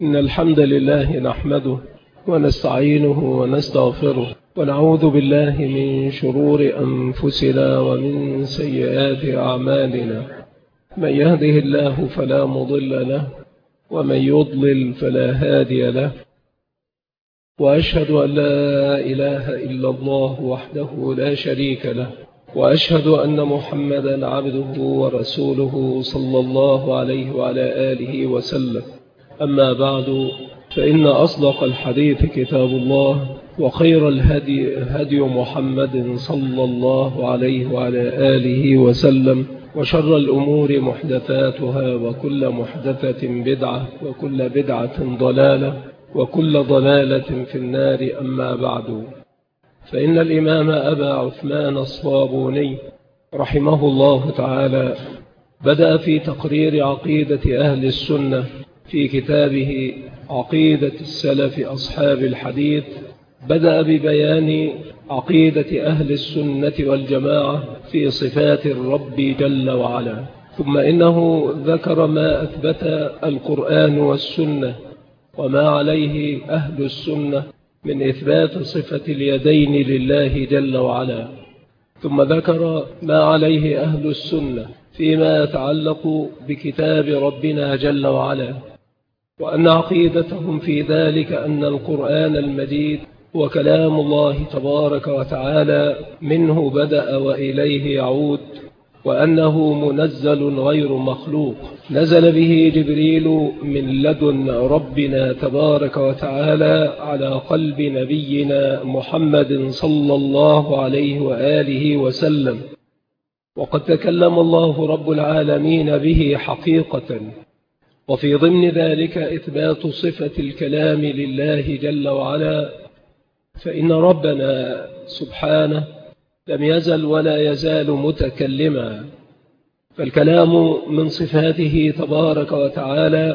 إن الحمد لله نحمده ونستعينه ونستغفره ونعوذ بالله من شرور أنفسنا ومن سيئات أعمالنا. من يهده الله فلا مضل له ومن يضلل فلا هادي له، وأشهد أن لا إله إلا الله وحده لا شريك له، وأشهد أن محمدا عبده ورسوله صلى الله عليه وعلى آله وسلم. أما بعد، فإن أصدق الحديث كتاب الله، وخير الهدي هدي محمد صلى الله عليه وعلى آله وسلم، وشر الأمور محدثاتها، وكل محدثة بدعة، وكل بدعة ضلالة، وكل ضلالة في النار. أما بعد، فإن الإمام أبا عثمان الصابوني رحمه الله تعالى بدأ في تقرير عقيدة أهل السنة في كتابه عقيدة السلف أصحاب الحديث، بدأ ببيان عقيدة أهل السنة والجماعة في صفات الرب جل وعلا، ثم إنه ذكر ما أثبت القرآن والسنة وما عليه أهل السنة من إثبات صفة اليدين لله جل وعلا، ثم ذكر ما عليه أهل السنة فيما يتعلق بكتاب ربنا جل وعلا، وأن عقيدتهم في ذلك أن القرآن المجيد هو كلام الله تبارك وتعالى، منه بدأ وإليه يعود، وأنه منزل غير مخلوق، نزل به جبريل من لدن ربنا تبارك وتعالى على قلب نبينا محمد صلى الله عليه وآله وسلم، وقد تكلم الله رب العالمين به حقيقة. وفي ضمن ذلك إثبات صفة الكلام لله جل وعلا، فإن ربنا سبحانه لم يزل ولا يزال متكلما، فالكلام من صفاته تبارك وتعالى.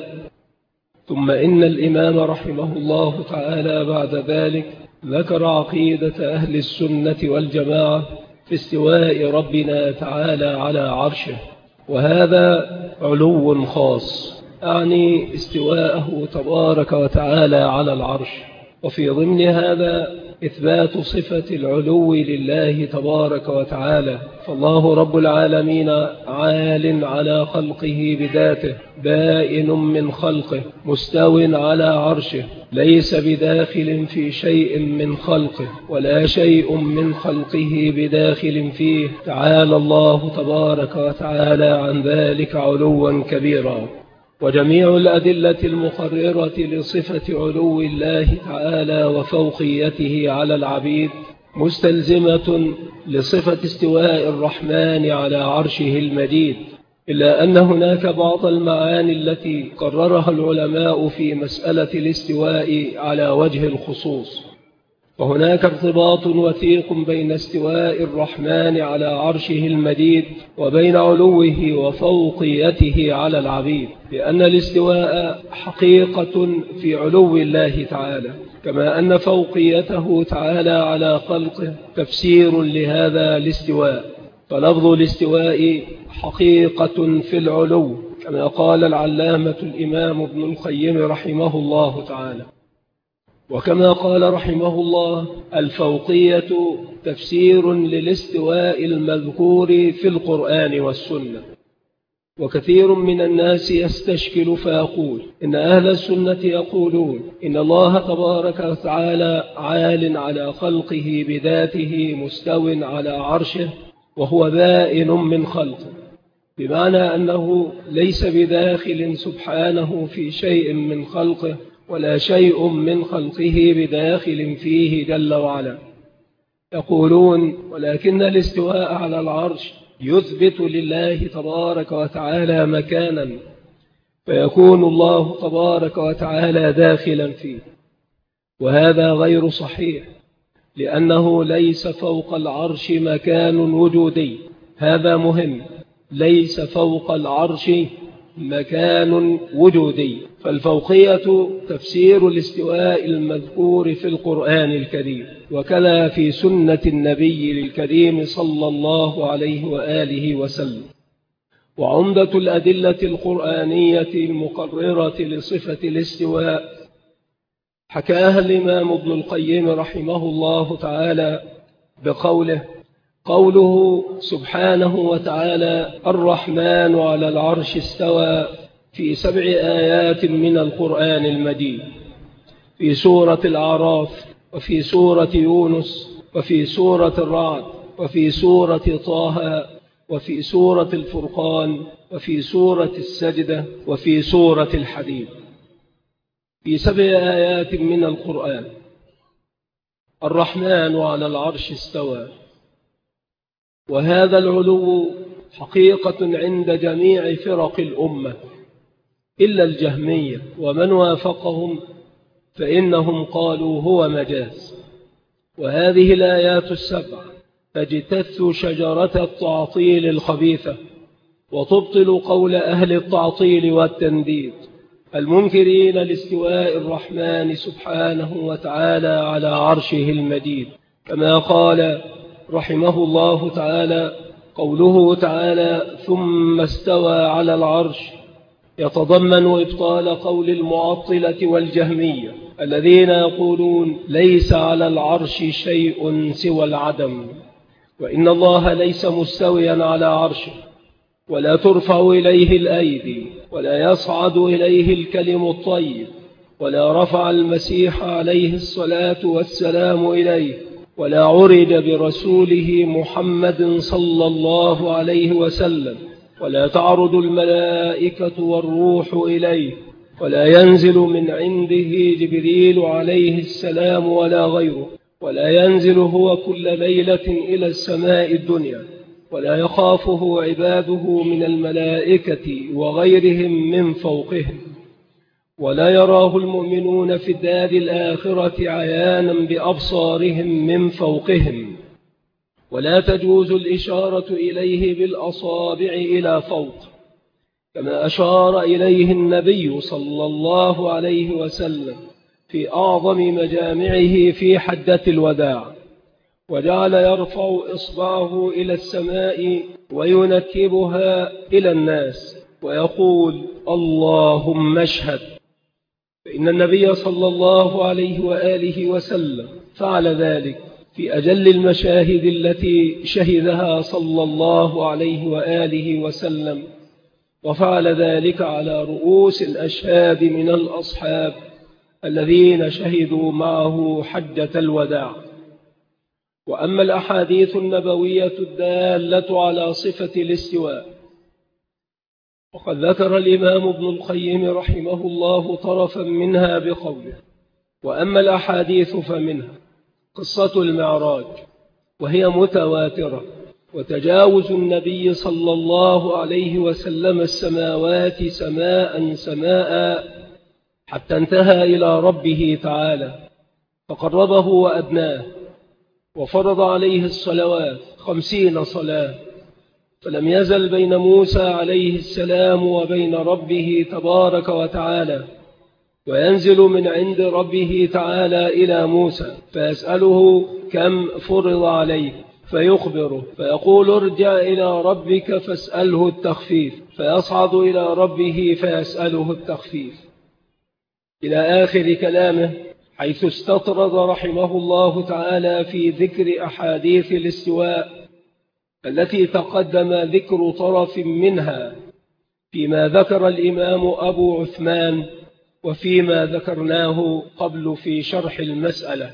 ثم إن الإمام رحمه الله تعالى بعد ذلك ذكر عقيدة أهل السنة والجماعة في استواء ربنا تعالى على عرشه، وهذا علو خاص، أعني استواءه تبارك وتعالى على العرش. وفي ضمن هذا إثبات صفة العلو لله تبارك وتعالى، فالله رب العالمين عال على خلقه بذاته، بائن من خلقه، مستو على عرشه، ليس بداخل في شيء من خلقه، ولا شيء من خلقه بداخل فيه، تعالى الله تبارك وتعالى عن ذلك علوا كبيرا. وجميع الأدلة المقررة لصفة علو الله تعالى وفوقيته على العبيد مستلزمة لصفة استواء الرحمن على عرشه المجيد، إلا أن هناك بعض المعاني التي قررها العلماء في مسألة الاستواء على وجه الخصوص، وهناك ارتباط وثيق بين استواء الرحمن على عرشه المجيد وبين علوه وفوقيته على العبيد، لأن الاستواء حقيقة في علو الله تعالى، كما أن فوقيته تعالى على خلقه تفسير لهذا الاستواء. فلفظ الاستواء حقيقة في العلو، كما قال العلامة الإمام ابن القيم رحمه الله تعالى. وكما قال رحمه الله: الفوقية تفسير للاستواء المذكور في القرآن والسنة. وكثير من الناس يستشكل فيقول إن أهل السنة يقولون إن الله تبارك وتعالى عال على خلقه بذاته، مستو على عرشه، وهو بائن من خلقه، بمعنى أنه ليس بداخل سبحانه في شيء من خلقه، ولا شيء من خلقه بداخل فيه جل وعلا. يقولون: ولكن الاستواء على العرش يثبت لله تبارك وتعالى مكانا، فيكون الله تبارك وتعالى داخلا فيه، وهذا غير صحيح، لأنه ليس فوق العرش مكان وجودي. هذا مهم، ليس فوق العرش مكان وجودي، فالفوقية تفسير الاستواء المذكور في القرآن الكريم، وكذا في سنة النبي الكريم صلى الله عليه وآله وسلم. وعمدة الأدلة القرآنية المقررة لصفة الاستواء حكاها الإمام ابن القيم رحمه الله تعالى بقوله: قوله سبحانه وتعالى الرحمن على العرش استوى في 7 آيات من القرآن المجيد، في سورة الأعراف، وفي سورة يونس، وفي سورة الرعد، وفي سورة طه، وفي سورة الفرقان، وفي سورة السجدة، وفي سورة الحديد، في 7 آيات من القرآن. الرحمن على العرش استوى، وهذا العلو حقيقة عند جميع فرق الأمة إلا الجهمية ومن وافقهم، فإنهم قالوا هو مجاز. وهذه الآيات 7 تجتث شجرة التعطيل الخبيثة، وتبطل قول أهل التعطيل والتنديد المنكرين لاستواء الرحمن سبحانه وتعالى على عرشه المجيد، كما قال رحمه الله تعالى: قوله تعالى ثم استوى على العرش يتضمن إبطال قول المعطلة والجهمية الذين يقولون ليس على العرش شيء سوى العدم، وإن الله ليس مستويا على عرشه، ولا ترفع إليه الأيدي، ولا يصعد إليه الكلم الطيب، ولا رفع المسيح عليه الصلاة والسلام إليه، ولا عرج برسوله محمد صلى الله عليه وسلم، ولا تعرض الملائكة والروح إليه، ولا ينزل من عنده جبريل عليه السلام ولا غيره، ولا ينزل هو كل ليلة إلى السماء الدنيا، ولا يخافه عباده من الملائكة وغيرهم من فوقهم، ولا يراه المؤمنون في الدار الآخرة عيانا بأبصارهم من فوقهم، ولا تجوز الإشارة إليه بالأصابع إلى فوق، كما أشار إليه النبي صلى الله عليه وسلم في أعظم مجامعه في حجة الوداع، وجعل يرفع إصبعه إلى السماء وينكبها إلى الناس ويقول: اللهم اشهد. فإن النبي صلى الله عليه وآله وسلم فعل ذلك في أجل المشاهد التي شهدها صلى الله عليه وآله وسلم، وفعل ذلك على رؤوس الأشهاد من الأصحاب الذين شهدوا معه حجة الوداع. وأما الأحاديث النبوية الدالة على صفة الاستواء، وقد ذكر الإمام ابن القيم رحمه الله طرفا منها بقوله: وأما الأحاديث فمنها قصة المعراج، وهي متواترة، وتجاوز النبي صلى الله عليه وسلم السماوات سماء سماء حتى انتهى إلى ربه تعالى فقربه وأدناه، وفرض عليه الصلوات 50 صلاة، فلم يزل بين موسى عليه السلام وبين ربه تبارك وتعالى، وينزل من عند ربه تعالى إلى موسى فيسأله كم فرض عليه فيخبره، فيقول: ارجع إلى ربك فاسأله التخفيف، فيصعد إلى ربه فيسأله التخفيف، إلى آخر كلامه، حيث استطرد رحمه الله تعالى في ذكر أحاديث الاستواء التي تقدم ذكر طرف منها فيما ذكر الإمام أبو عثمان وفيما ذكرناه قبل في شرح المسألة.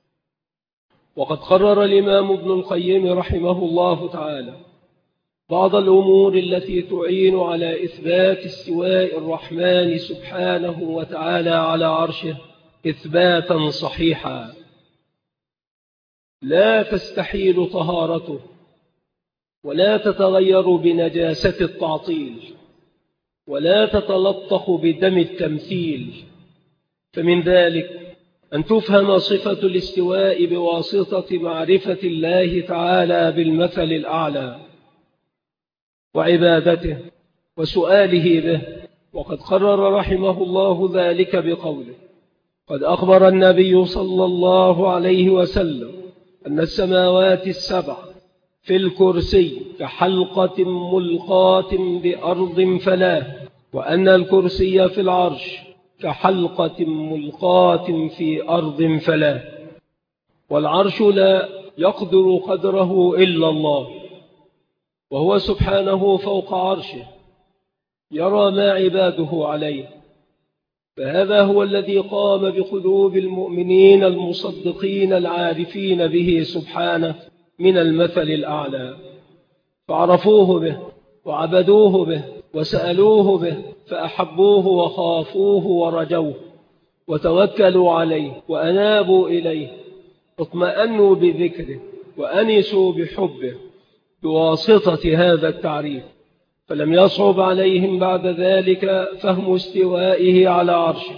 وقد قرر الإمام ابن القيم رحمه الله تعالى بعض الأمور التي تعين على إثبات استواء الرحمن سبحانه وتعالى على عرشه إثباتا صحيحا لا تستحيل طهارته، ولا تتغير بنجاسة التعطيل، ولا تتلطخ بدم التمثيل. فمن ذلك أن تفهم صفة الاستواء بواسطة معرفة الله تعالى بالمثل الأعلى وعبادته وسؤاله به. وقد قرر رحمه الله ذلك بقوله: قد أخبر النبي صلى الله عليه وسلم أن السماوات السبع في الكرسي كحلقة ملقاة بأرض فلا، وأن الكرسي في العرش كحلقة ملقاة في أرض فلا. والعرش لا يقدر قدره إلا الله، وهو سبحانه فوق عرشه يرى ما عباده عليه. فهذا هو الذي قام بقلوب المؤمنين المصدقين العارفين به سبحانه من المثل الأعلى، فعرفوه به وعبدوه به وسألوه به، فأحبوه وخافوه ورجوه وتوكلوا عليه وأنابوا إليه، اطمأنوا بذكره وأنسوا بحبه بواسطة هذا التعريف. فلم يصعب عليهم بعد ذلك فهم استوائه على عرشه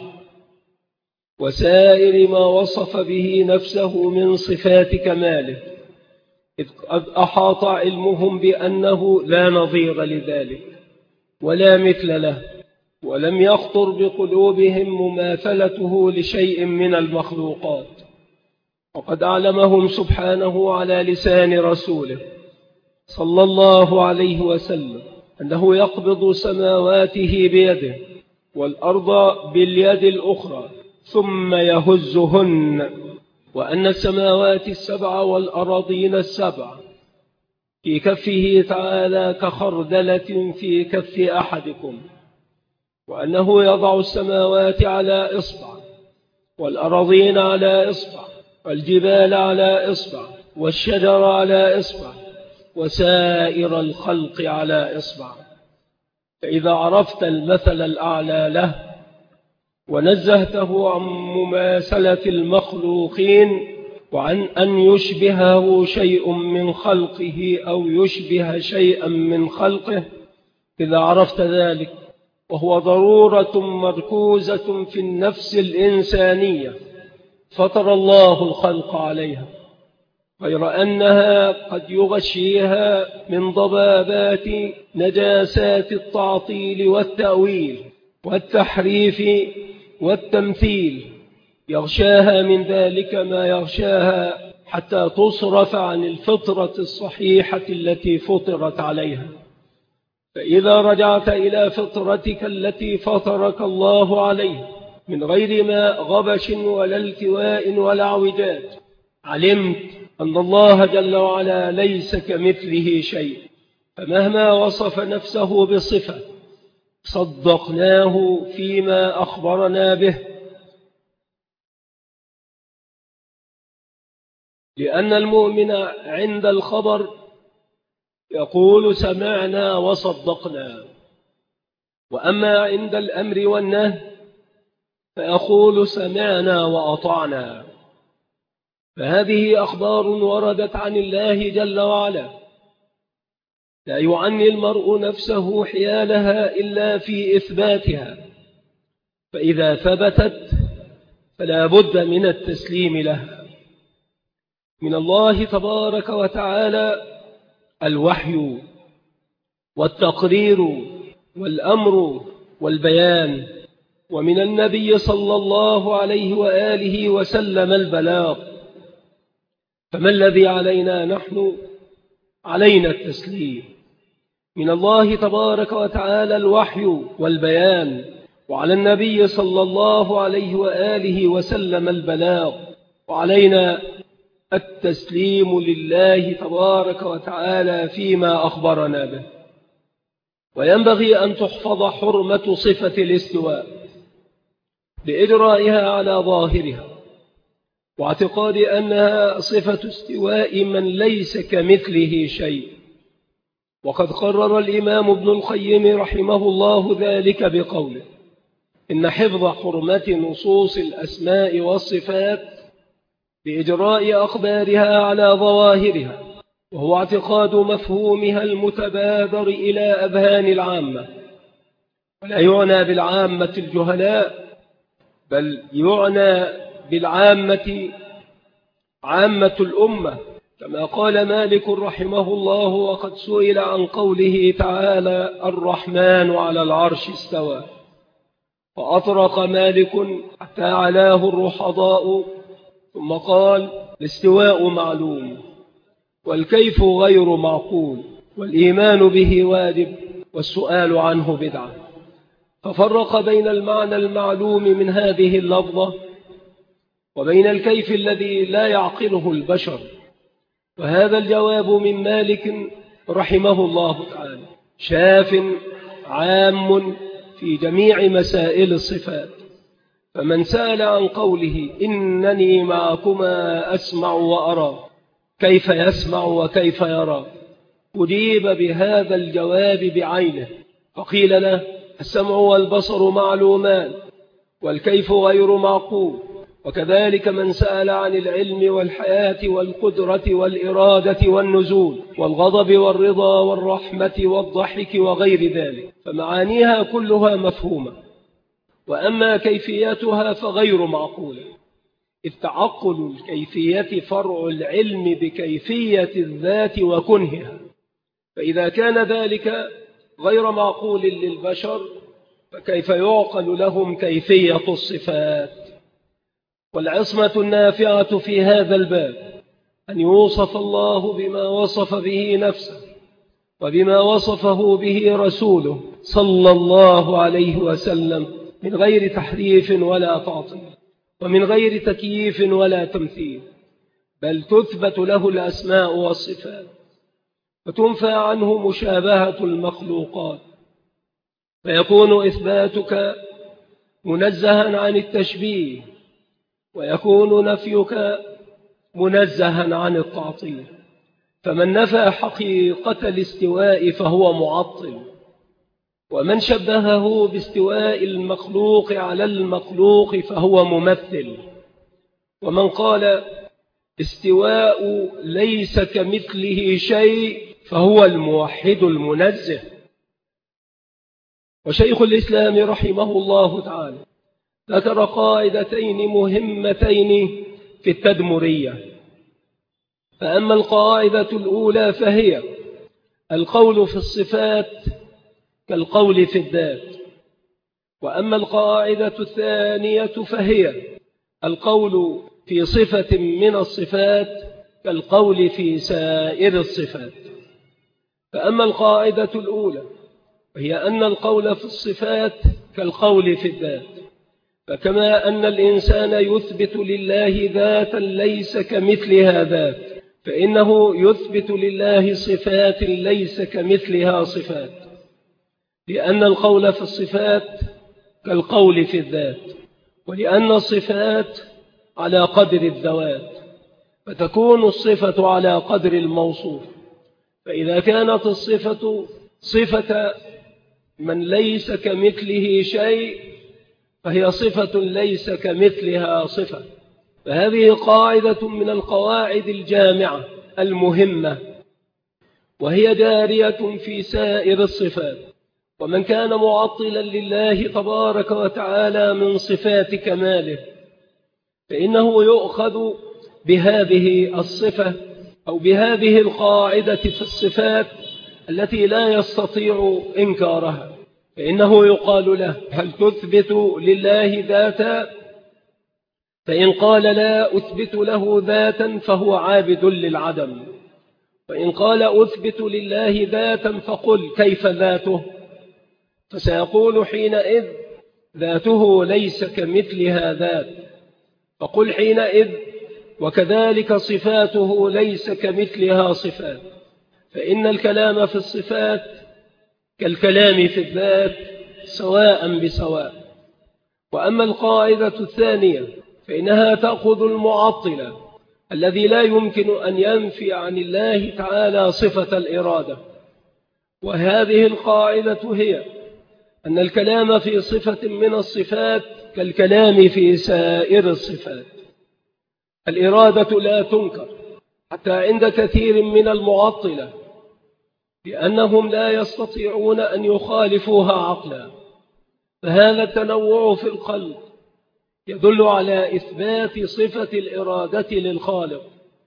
وسائر ما وصف به نفسه من صفات كماله، إذ قد أحاط علمهم بأنه لا نظير لذلك ولا مثل له، ولم يخطر بقلوبهم مماثلته لشيء من المخلوقات. وقد أعلمهم سبحانه على لسان رسوله صلى الله عليه وسلم أنه يقبض سماواته بيده والأرض باليد الأخرى ثم يهزهن، وأن السماوات السبع والأراضين السبع في كفه تعالى كخردلة في كف أحدكم، وأنه يضع السماوات على إصبع والأراضين على إصبع والجبال على إصبع والشجر على إصبع وسائر الخلق على إصبع. فإذا عرفت المثل الأعلى له ونزهته عن مماثلة المخلوقين وعن أن يشبهه شيء من خلقه أو يشبه شيئا من خلقه، إذا عرفت ذلك وهو ضرورة مركوزة في النفس الإنسانية فطر الله الخلق عليها، غير أنها قد يغشيها من ضبابات نجاسات التعطيل والتأويل والتحريف والتمثيل، يغشاها من ذلك ما يغشاها حتى تصرف عن الفطرة الصحيحة التي فطرت عليها. فإذا رجعت إلى فطرتك التي فطرك الله عليها من غير ما غبش ولا التواء ولا اعوجاج، علمت أن الله جل وعلا ليس كمثله شيء، فمهما وصف نفسه بصفة صدقناه فيما أخبرنا به، لأن المؤمن عند الخبر يقول سمعنا وصدقنا، وأما عند الأمر والنهي فيقول سمعنا وأطعنا. فهذه أخبار وردت عن الله جل وعلا لا يعني المرء نفسه حيالها إلا في إثباتها، فإذا ثبتت فلا بد من التسليم لها. من الله تبارك وتعالى الوحي والتقرير والأمر والبيان، ومن النبي صلى الله عليه وآله وسلم البلاغ. فما الذي علينا نحن؟ علينا التسليم. من الله تبارك وتعالى الوحي والبيان، وعلى النبي صلى الله عليه وآله وسلم البلاغ، وعلينا التسليم لله تبارك وتعالى فيما أخبرنا به. وينبغي أن تحفظ حرمة صفة الاستواء بإجرائها على ظاهرها، واعتقاد أنها صفة استواء من ليس كمثله شيء. وقد قرر الإمام ابن القيم رحمه الله ذلك بقوله: إن حفظ حرمة نصوص الأسماء والصفات بإجراء أخبارها على ظواهرها، وهو اعتقاد مفهومها المتبادر إلى أذهان العامة، ولا يعنى بالعامة الجهلاء، بل يعنى بالعامة عامة الأمة، كما قال مالك رحمه الله وقد سئل عن قوله تعالى: الرحمن على العرش استوى، فأطرق مالك حتى علاه الرحضاء ثم قال: الاستواء معلوم، والكيف غير معقول، والإيمان به واجب، والسؤال عنه بدعة. ففرق بين المعنى المعلوم من هذه اللفظة وبين الكيف الذي لا يعقله البشر. وهذا الجواب من مالك رحمه الله تعالى شاف عام في جميع مسائل الصفات. فمن سأل عن قوله إنني معكما أسمع وأرى كيف يسمع وكيف يرى، أجيب بهذا الجواب بعينه، فقيل له السمع والبصر معلومان والكيف غير معقول. وكذلك من سأل عن العلم والحياة والقدرة والإرادة والنزول والغضب والرضا والرحمة والضحك وغير ذلك، فمعانيها كلها مفهومة، وأما كيفيتها فغير معقولة، إذ تعقل الكيفية فرع العلم بكيفية الذات وكنهها. فإذا كان ذلك غير معقول للبشر فكيف يعقل لهم كيفية الصفات؟ والعصمة النافعة في هذا الباب أن يوصف الله بما وصف به نفسه وبما وصفه به رسوله صلى الله عليه وسلم من غير تحريف ولا تعطيل، ومن غير تكييف ولا تمثيل، بل تثبت له الأسماء والصفات، فتنفى عنه مشابهة المخلوقات، فيكون إثباتك منزها عن التشبيه، ويكون نفيك منزها عن التعطيل. فمن نفى حقيقة الاستواء فهو معطل، ومن شبهه باستواء المخلوق على المخلوق فهو ممثل، ومن قال استواء ليس كمثله شيء فهو الموحد المنزه. وشيخ الإسلام رحمه الله تعالى ذكر قاعدتين مهمتين في التدمرية. فأما القاعدة الأولى فهي القول في الصفات كالقول في الذات، وأما القاعدة الثانية فهي القول في صفة من الصفات كالقول في سائر الصفات. فأما القاعدة الأولى وهي أن القول في الصفات كالقول في الذات، فكما أن الإنسان يثبت لله ذاتا ليس كمثلها ذات، فإنه يثبت لله صفات ليس كمثلها صفات، لأن القول في الصفات كالقول في الذات، ولأن الصفات على قدر الذوات، فتكون الصفة على قدر الموصوف. فإذا كانت الصفة صفة من ليس كمثله شيء فهي صفة ليس كمثلها صفة. فهذه قاعدة من القواعد الجامعة المهمة، وهي جارية في سائر الصفات. ومن كان معطلا لله تبارك وتعالى من صفات كماله فإنه يؤخذ بهذه الصفة أو بهذه القاعدة في الصفات التي لا يستطيع إنكارها، فإنه يقال له هل تثبت لله ذاتا؟ فإن قال لا أثبت له ذاتا فهو عابد للعدم، وإن قال أثبت لله ذاتا فقل كيف ذاته؟ فسيقول حينئذ ذاته ليس كمثلها ذات، فقل حينئذ وكذلك صفاته ليس كمثلها صفات، فإن الكلام في الصفات كالكلام في الذات سواء بسواء. وأما القاعدة الثانية فإنها تأخذ المعطل الذي لا يمكن أن ينفي عن الله تعالى صفة الإرادة، وهذه القاعدة هي أن الكلام في صفة من الصفات كالكلام في سائر الصفات. الإرادة لا تنكر حتى عند كثير من المعطلة، لأنهم لا يستطيعون أن يخالفوها عقلا. فهذا التنوع في القلب يدل على إثبات صفة الإرادة للخالق،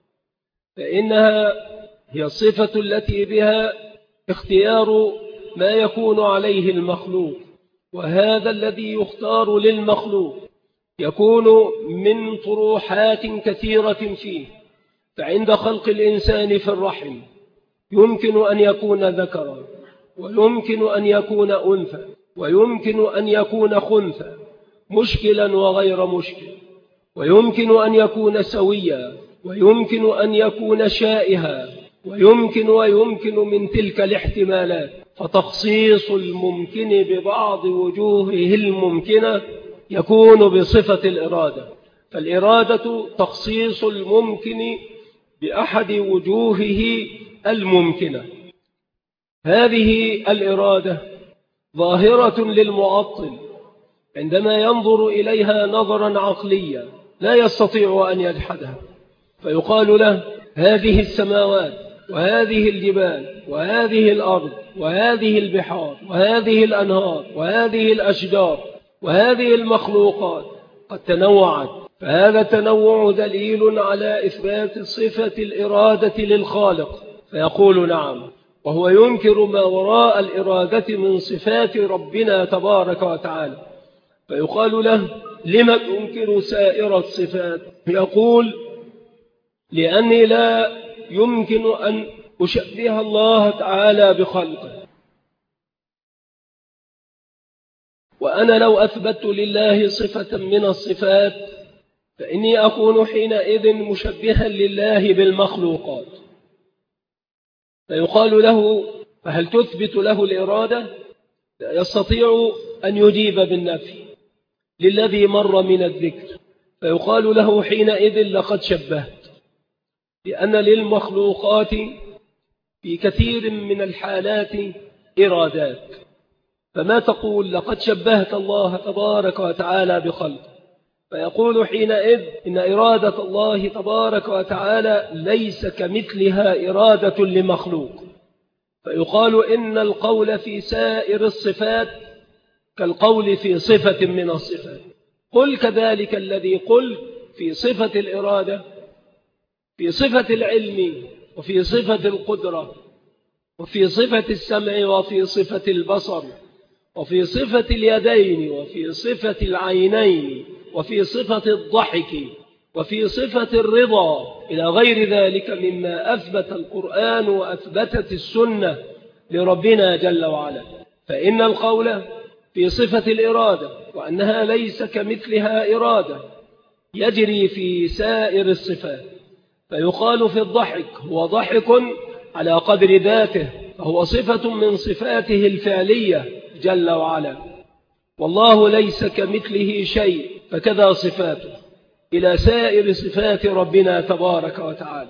فإنها هي الصفة التي بها اختيار ما يكون عليه المخلوق، وهذا الذي يختار للمخلوق يكون من طروحات كثيرة فيه، فعند خلق الإنسان في الرحم يمكن أن يكون ذكرا ويمكن أن يكون أنثى ويمكن أن يكون خنثى، مشكلا وغير مشكل، ويمكن أن يكون سويا ويمكن أن يكون شائها، ويمكن من تلك الاحتمالات. فتخصيص الممكن ببعض وجوهه الممكنة يكون بصفة الإرادة، فالإرادة تخصيص الممكن بأحد وجوهه الممكنة. هذه الإرادة ظاهرة للمعطل عندما ينظر إليها نظرا عقليا لا يستطيع أن يجحدها، فيقال له هذه السماوات وهذه الجبال وهذه الأرض وهذه البحار وهذه الأنهار وهذه الأشجار وهذه المخلوقات قد تنوعت، فهذا التنوع دليل على إثبات صفة الإرادة للخالق، فيقول نعم، وهو ينكر ما وراء الإرادة من صفات ربنا تبارك وتعالى. فيقال له لما تنكر سائر الصفات؟ يقول لأني لا يمكن أن أشبه الله تعالى بخلقه، وأنا لو أثبت لله صفة من الصفات فإني أكون حينئذ مشبها لله بالمخلوقات. فيقال له فهل تثبت له الإرادة؟ لا يستطيع أن يجيب بالنفي للذي مر من الذكر، فيقال له حينئذ لقد شبهت، لأن للمخلوقات في كثير من الحالات إرادات، فما تقول لقد شبهت الله تبارك وتعالى بخلقه؟ فيقول حينئذ إن إرادة الله تبارك وتعالى ليس كمثلها إرادة لمخلوق. فيقال إن القول في سائر الصفات كالقول في صفة من الصفات. قل كذلك الذي قل في صفة الإرادة في صفة العلم وفي صفة القدرة وفي صفة السمع وفي صفة البصر وفي صفة اليدين وفي صفة العينين وفي صفة الضحك وفي صفة الرضا إلى غير ذلك مما أثبت القرآن وأثبتت السنة لربنا جل وعلا. فإن القول في صفة الإرادة وأنها ليس كمثلها إرادة يجري في سائر الصفات. فيقال في الضحك هو ضحك على قدر ذاته، فهو صفة من صفاته الفعلية جل وعلا، والله ليس كمثله شيء، فكذا صفاته إلى سائر صفات ربنا تبارك وتعالى.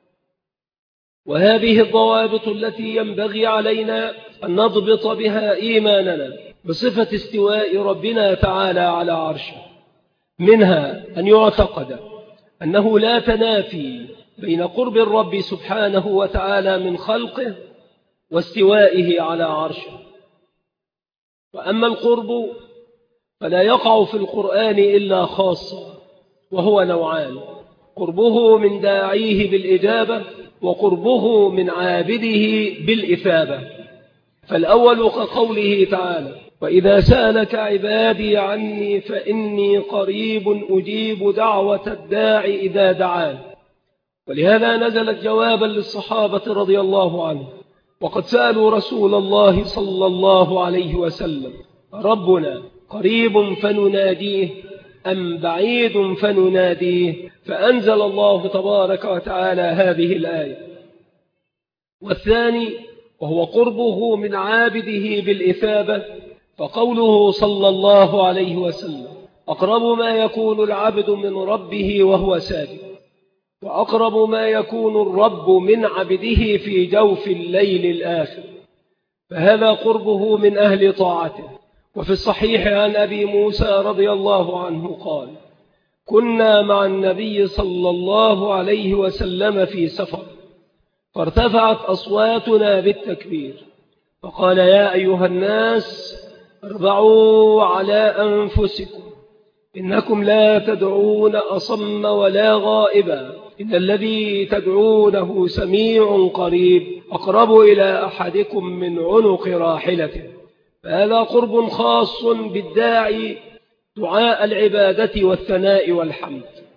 وهذه الضوابط التي ينبغي علينا أن نضبط بها إيماننا بصفة استواء ربنا تعالى على عرشه، منها أن يعتقد أنه لا تنافي بين قرب الرب سبحانه وتعالى من خلقه واستوائه على عرشه. وأما القرب فلا يقع في القرآن إلا خاصة، وهو نوعان: قربه من داعيه بالإجابة وقربه من عابده بالإثابة. فالأول كقوله تعالى: وإذا سألك عبادي عني فإني قريب أجيب دعوة الداع إذا دعان. ولهذا نزلت جوابا للصحابة رضي الله عنهم، وقد سألوا رسول الله صلى الله عليه وسلم: ربنا قريب فنناديه أم بعيد فنناديه؟ فأنزل الله تبارك وتعالى هذه الآية. والثاني وهو قربه من عابده بالإثابة، فقوله صلى الله عليه وسلم: أقرب ما يكون العبد من ربه وهو ساجد، وأقرب ما يكون الرب من عبده في جوف الليل الآخر، فهذا قربه من أهل طاعته. وفي الصحيح عن أبي موسى رضي الله عنه قال: كنا مع النبي صلى الله عليه وسلم في سفر، فارتفعت أصواتنا بالتكبير، فقال: يا أيها الناس اربعوا على أنفسكم، إنكم لا تدعون أصم ولا غائبا، إن الذي تدعونه سميع قريب، أقرب إلى أحدكم من عنق راحلته. فهذا قرب خاص بالداعي دعاء العبادة والثناء والحمد.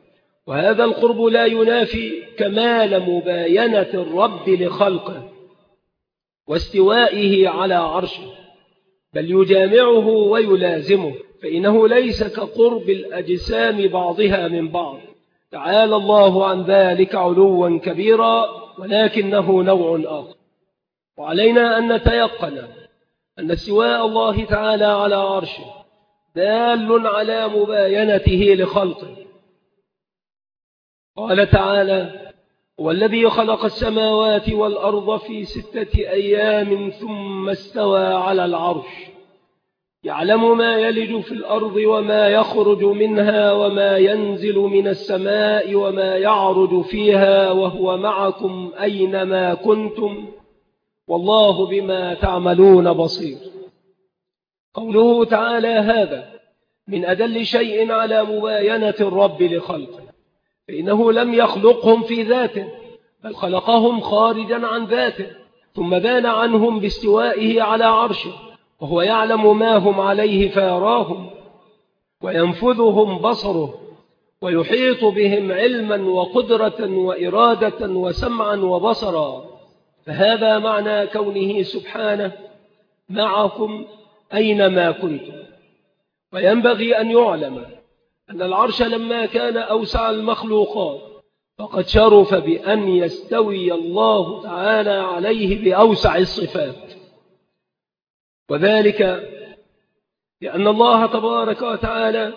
وهذا القرب لا ينافي كمال مباينة الرب لخلقه واستوائه على عرشه، بل يجامعه ويلازمه، فإنه ليس كقرب الأجسام بعضها من بعض، تعالى الله عن ذلك علوا كبيرا، ولكنه نوع آخر. وعلينا أن نتيقن أن استواء الله تعالى على عرشه دال على مباينته لخلقه. قال تعالى: والذي خلق السماوات والأرض في 6 أيام ثم استوى على العرش يعلم ما يلج في الأرض وما يخرج منها وما ينزل من السماء وما يعرج فيها وهو معكم أينما كنتم والله بما تعملون بصير. قوله تعالى هذا من أدل شيء على مباينة الرب لخلقه، فإنه لم يخلقهم في ذاته، بل خلقهم خارجا عن ذاته، ثم بان عنهم باستوائه على عرشه، وهو يعلم ما هم عليه فيراهم، وينفذهم بصره، ويحيط بهم علما وقدرة وإرادة وسمعا وبصرا. فهذا معنى كونه سبحانه معكم أينما كنتم. وينبغي أن يعلم أن العرش لما كان أوسع المخلوقات فقد شرف بأن يستوي الله تعالى عليه بأوسع الصفات، وذلك لأن الله تبارك وتعالى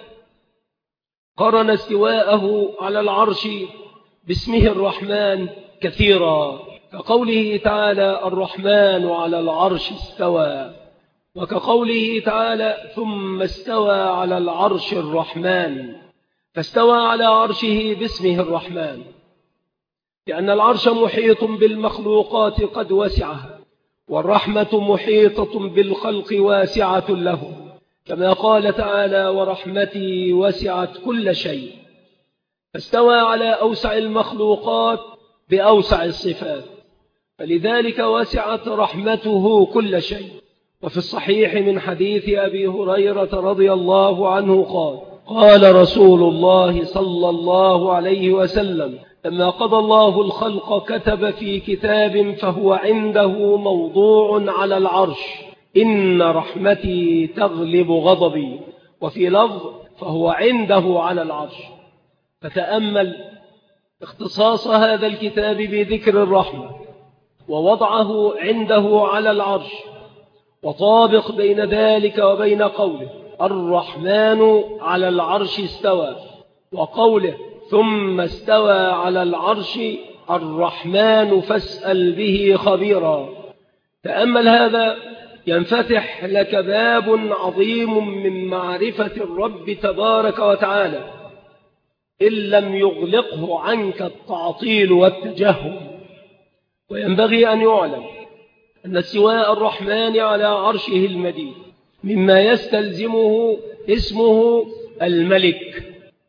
قرن استواءه على العرش باسمه الرحمن كثيرا، كقوله تعالى: الرحمن على العرش استوى، وكقوله تعالى: ثم استوى على العرش الرحمن، فاستوى على عرشه باسمه الرحمن، لأن العرش محيط بالمخلوقات قد وسعها، والرحمة محيطة بالخلق واسعة له، كما قال تعالى: ورحمتي وسعت كل شيء. فاستوى على أوسع المخلوقات بأوسع الصفات، فلذلك وسعت رحمته كل شيء. وفي الصحيح من حديث أبي هريرة رضي الله عنه قال رسول الله صلى الله عليه وسلم: لما قضى الله الخلق كتب في كتاب فهو عنده موضوع على العرش: إن رحمتي تغلب غضبي، وفي لفظ: فهو عنده على العرش. فتأمل اختصاص هذا الكتاب بذكر الرحمة ووضعه عنده على العرش، وطابق بين ذلك وبين قوله: الرحمن على العرش استوى، وقوله: ثم استوى على العرش الرحمن فاسأل به خبيرا. تأمل هذا ينفتح لك باب عظيم من معرفة الرب تبارك وتعالى، إن لم يغلقه عنك التعطيل والتجهم. وينبغي أن يعلم أن استواء الرحمن على عرشه المجيد مما يستلزمه اسمه الملك.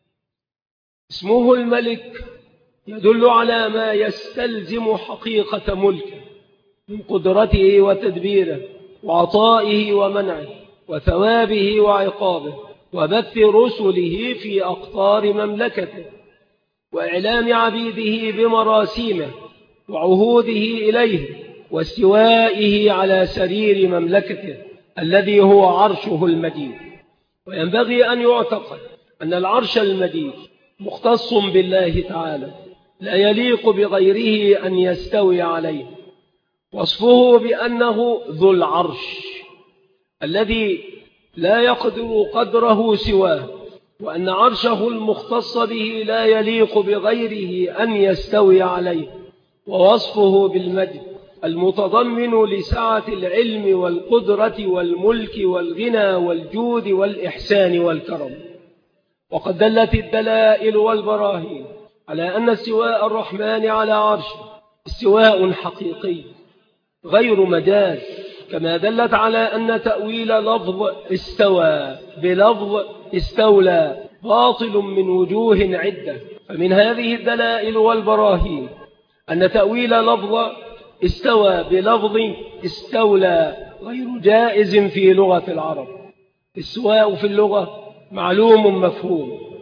اسمه الملك يدل على ما يستلزم حقيقة ملكه من قدرته وتدبيره وعطائه ومنعه وثوابه وعقابه وبث رسله في أقطار مملكته وإعلام عبيده بمراسيمه وعهوده إليه واستوائه على سرير مملكته الذي هو عرشه المجيد. وينبغي أن يعتقد أن العرش المجيد مختص بالله تعالى، لا يليق بغيره أن يستوي عليه. وصفه بأنه ذو العرش الذي لا يقدر قدره سواه، وأن عرشه المختص به لا يليق بغيره أن يستوي عليه. ووصفه بالمجد المتضمن لسعة العلم والقدرة والملك والغنى والجود والإحسان والكرم. وقد دلت الدلائل والبراهين على أن استواء الرحمن على عرشه استواء حقيقي غير مجاز، كما دلت على أن تأويل لفظ استوى بلفظ استولى باطل من وجوه عدة. فمن هذه الدلائل والبراهين أن تأويل لفظ استوى بلفظ استولى غير جائز في لغة العرب. السواء في اللغة معلوم مفهوم،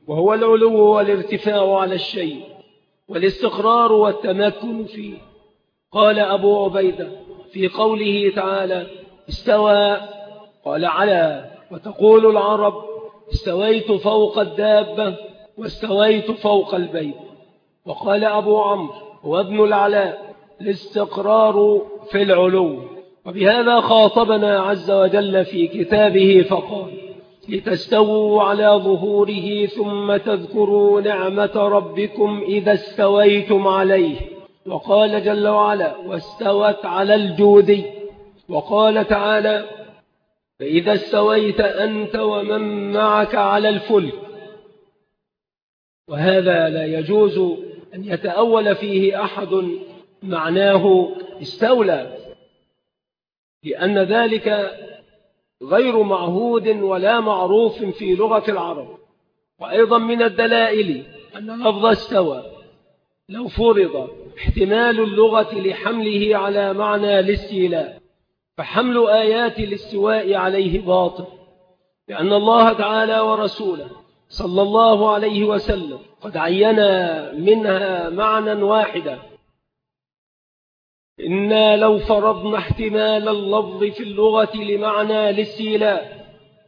وهو العلو والارتفاع على الشيء والاستقرار والتمكن فيه. قال أبو عبيدة في قوله تعالى استوى قال على، وتقول العرب استويت فوق الدابة واستويت فوق البيت. وقال أبو عمرو هو ابن العلاء الاستقرار في العلو. وبهذا خاطبنا عز وجل في كتابه فقال لتستووا على ظهوره ثم تذكروا نعمة ربكم إذا استويتم عليه. وقال جل وعلا واستوت على الجودي. وقال تعالى فإذا استويت أنت ومن معك على الفلك. وهذا لا يجوز أن يتأول فيه أحد معناه استولى، لأن ذلك غير معهود ولا معروف في لغة العرب. وأيضا من الدلائل أن لفظ استوى لو فرض احتمال اللغة لحمله على معنى الاستيلاء فحمل آيات الاستواء عليه باطل، لأن الله تعالى ورسوله صلى الله عليه وسلم قد عينا منها معنى واحدا. إنا لو فرضنا احتمال اللفظ في اللغة لمعنى الاستيلاء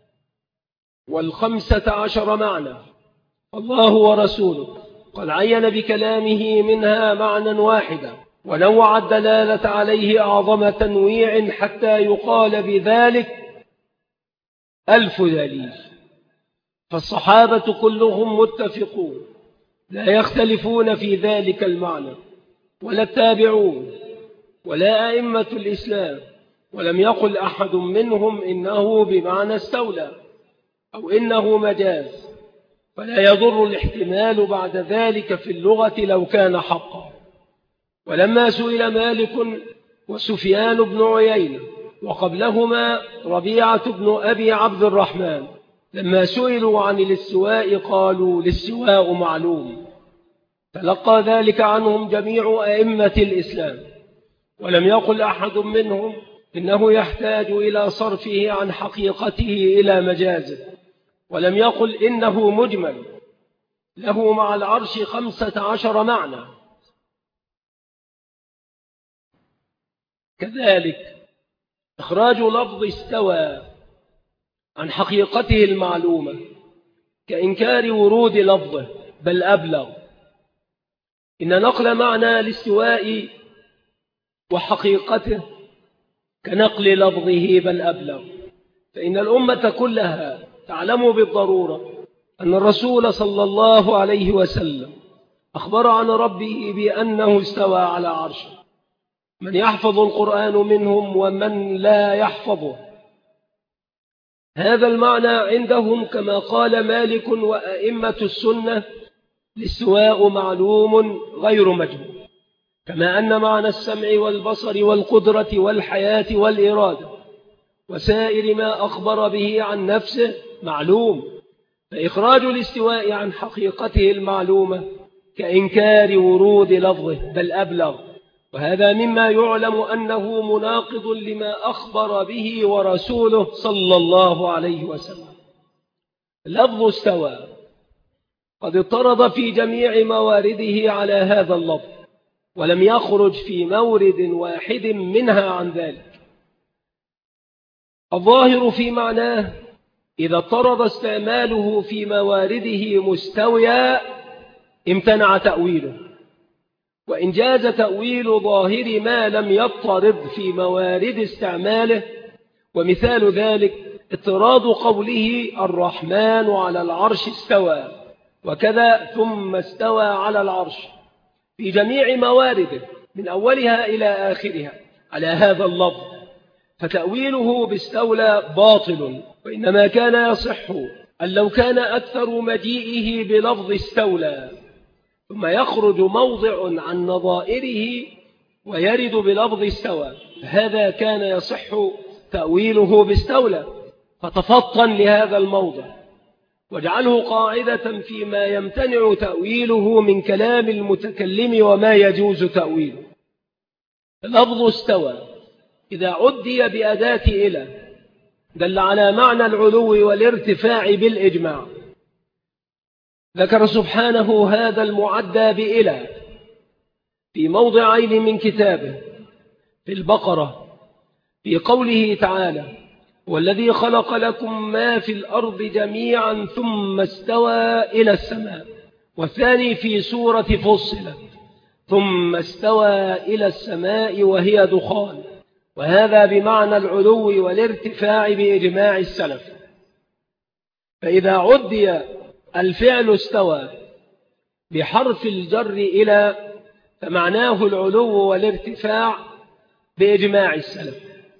15 معنى، الله ورسوله قد عين بكلامه منها معنى واحدا ونوع الدلالة عليه أعظم تنويع حتى يقال بذلك 1000 دليل. فالصحابة كلهم متفقون لا يختلفون في ذلك المعنى، ولا التابعون ولا أئمة الإسلام، ولم يقل أحد منهم إنه بمعنى استولى أو إنه مجاز، فلا يضر الاحتمال بعد ذلك في اللغة لو كان حقا. ولما سئل مالك وسفيان بن عيينة وقبلهما ربيعة بن أبي عبد الرحمن لما سئلوا عن الاستواء قالوا الاستواء معلوم، تلقى ذلك عنهم جميع أئمة الإسلام، ولم يقل أحد منهم إنه يحتاج إلى صرفه عن حقيقته إلى مجازه، ولم يقل إنه مجمل له مع العرش 15 معنى. كذلك إخراج لفظ استوى عن حقيقته المعلومة كإنكار ورود لفظه بل أبلغ. إن نقل معنى الاستواء وحقيقته كنقل لفظه بل أبلغ، فإن الأمة كلها تعلم بالضرورة أن الرسول صلى الله عليه وسلم أخبر عن ربه بأنه استوى على عرشه، من يحفظ القرآن منهم ومن لا يحفظه. هذا المعنى عندهم كما قال مالك وأئمة السنة الاستواء معلوم غير مجهول، كما أن معنى السمع والبصر والقدرة والحياة والإرادة وسائر ما أخبر به عن نفسه معلوم. فإخراج الاستواء عن حقيقته المعلومة كإنكار ورود لفظه بل أبلغ، وهذا مما يعلم أنه مناقض لما أخبر به ورسوله صلى الله عليه وسلم. لفظ استوى قد اضطرد في جميع موارده على هذا اللفظ، ولم يخرج في مورد واحد منها عن ذلك. الظاهر في معناه إذا اضطرد استعماله في موارده مستويا امتنع تأويله، وإن جاز تأويل ظاهر ما لم يضطرد في موارد استعماله، ومثال ذلك اضطراد قوله الرحمن على العرش استوى، وكذا ثم استوى على العرش في جميع موارده من أولها إلى آخرها على هذا اللفظ، فتأويله باستولى باطل. وإنما كان يصح أن لو كان أكثر مجيئه بلفظ استولى ثم يخرج موضع عن نظائره ويرد بلفظ استوى، هذا كان يصح تأويله باستولى. فتفطن لهذا الموضع واجعله قاعدة فيما يمتنع تأويله من كلام المتكلم وما يجوز تأويله. لفظ استوى إذا عدي بأداة إلى دل على معنى العلو والارتفاع بالإجماع، ذكر سبحانه هذا المعدى بإله في موضعين من كتابه، في البقرة في قوله تعالى: والذي خلق لكم ما في الأرض جميعا ثم استوى إلى السماء، والثاني في سورة فصلت: ثم استوى إلى السماء وهي دخان. وهذا بمعنى العلو والارتفاع بإجماع السلف. فإذا عدي الفعل استوى بحرف الجر إلى فمعناه العلو والارتفاع بإجماع السلف.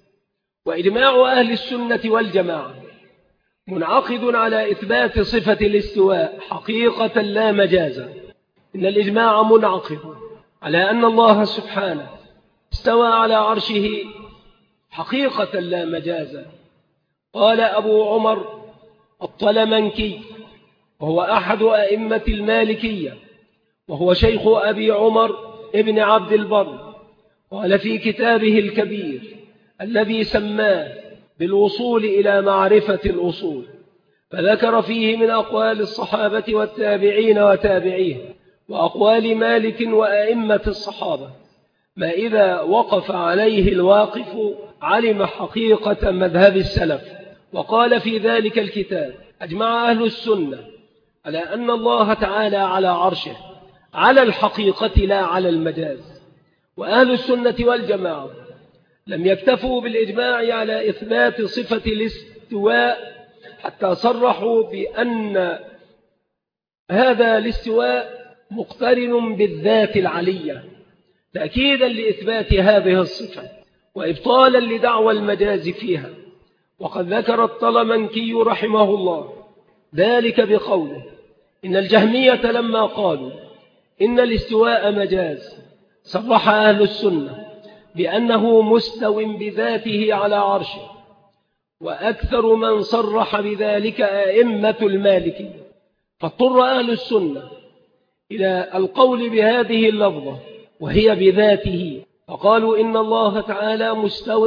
وإجماع أهل السنة والجماعة منعقد على إثبات صفة الاستواء حقيقة لا مجازا. إن الإجماع منعقد على أن الله سبحانه استوى على عرشه حقيقة لا مجازا. قال أبو عمر الطلمنكي، وهو أحد أئمة المالكية، وهو شيخ أبي عمر ابن عبد البر، قال في كتابه الكبير الذي سماه بالوصول إلى معرفة الأصول، فذكر فيه من أقوال الصحابة والتابعين وتابعيه وأقوال مالك وأئمة الصحابة ما إذا وقف عليه الواقف علم حقيقة مذهب السلف. وقال في ذلك الكتاب: أجمع أهل السنة على أن الله تعالى على عرشه على الحقيقة لا على المجاز. وأهل السنة والجماعة لم يكتفوا بالإجماع على إثبات صفة الاستواء حتى صرحوا بأن هذا الاستواء مقترن بالذات العلية، تأكيدا لإثبات هذه الصفة وإبطالا لدعوى المجاز فيها. وقد ذكر الطلمنكي رحمه الله ذلك بقوله: إن الجهمية لما قالوا إن الاستواء مجاز صرح أهل السنة بأنه مستو بذاته على عرشه، وأكثر من صرح بذلك أئمة المالكية. فاضطر أهل السنة إلى القول بهذه اللفظة وهي بذاته، فقالوا إن الله تعالى مستو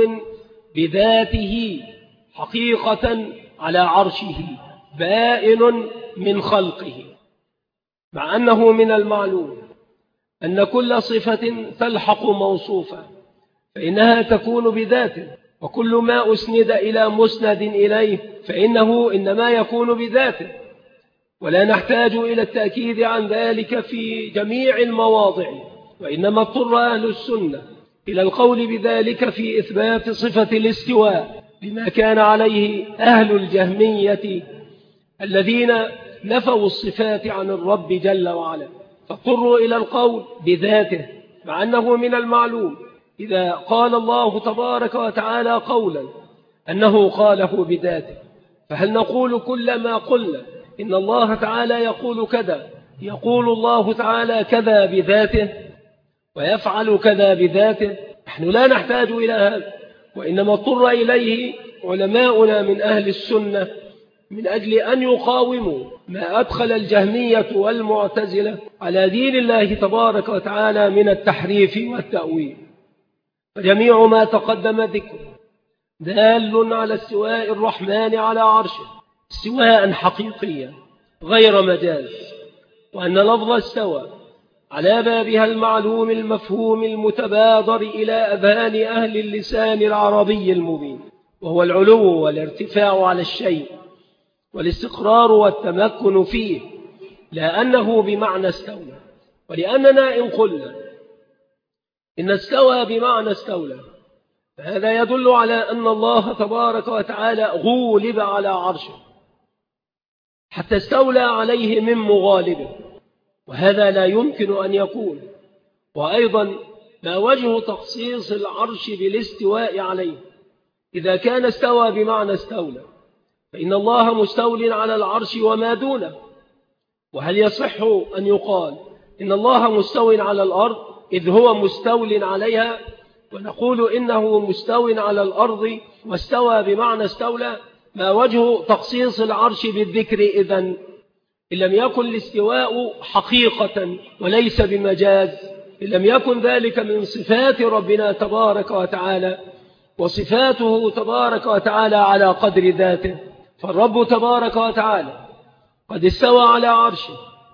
بذاته حقيقة على عرشه بائن من خلقه، مع أنه من المعلوم أن كل صفة تلحق موصوفا فإنها تكون بذاته، وكل ما أسند إلى مسند إليه فإنه إنما يكون بذاته، ولا نحتاج إلى التأكيد عن ذلك في جميع المواضع. وإنما اضطر أهل السنة إلى القول بذلك في إثبات صفة الاستواء بما كان عليه أهل الجهمية الذين نفوا الصفات عن الرب جل وعلا، فاضطروا إلى القول بذاته، مع أنه من المعلوم إذا قال الله تبارك وتعالى قولا أنه قاله بذاته. فهل نقول كل ما قلنا إن الله تعالى يقول كذا يقول الله تعالى كذا بذاته ويفعل كذا بذاته؟ نحن لا نحتاج إلى هذا، وإنما اضطر إليه علماؤنا من أهل السنة من أجل أن يقاوموا ما أدخل الجهمية والمعتزلة على دين الله تبارك وتعالى من التحريف والتأويل. فجميع ما تقدم ذكره دال على استواء الرحمن على عرشه استواء حقيقيا غير مجاز، وأن لفظ استوى على بابها المعلوم المفهوم المتبادر إلى أذهان أهل اللسان العربي المبين، وهو العلو والارتفاع على الشيء والاستقرار والتمكن فيه، لا أنه بمعنى استولى. ولأننا إن قلنا إن استوى بمعنى استولى فهذا يدل على أن الله تبارك وتعالى غولب على عرشه حتى استولى عليه من مغالبه، وهذا لا يمكن أن يكون. وأيضا ما وجه تخصيص العرش بالاستواء عليه إذا كان استوى بمعنى استولى؟ فإن الله مستول على العرش وما دونه. وهل يصح أن يقال إن الله مستول على الأرض إذ هو مستول عليها، ونقول إنه مستول على الأرض واستوى بمعنى استولى؟ ما وجه تخصيص العرش بالذكر إذن إن لم يكن الاستواء حقيقة وليس بمجاز، إن لم يكن ذلك من صفات ربنا تبارك وتعالى، وصفاته تبارك وتعالى على قدر ذاته. فالرب تبارك وتعالى قد استوى على عرشه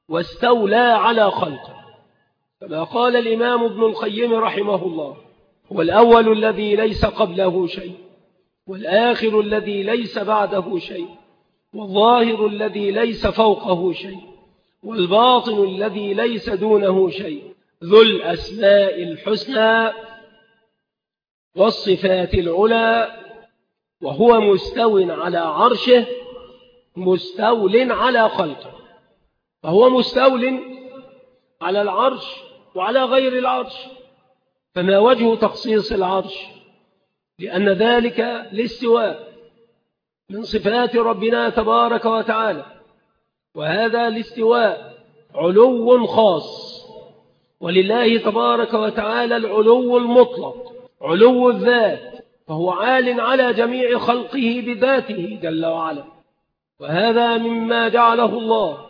واستولى على خلقه، كما قال الإمام ابن القيم رحمه الله: هو الأول الذي ليس قبله شيء، والآخر الذي ليس بعده شيء، والظاهر الذي ليس فوقه شيء، والباطن الذي ليس دونه شيء، ذو الأسماء الحسنى والصفات العلى، وهو مستو على عرشه مستول على خلقه. فهو مستول على العرش وعلى غير العرش، فما وجه تخصيص العرش؟ لأن ذلك الاستواء من صفات ربنا تبارك وتعالى، وهذا الاستواء علو خاص، ولله تبارك وتعالى العلو المطلق، علو الذات، فهو عال على جميع خلقه بذاته جل وعلا. وهذا مما جعله الله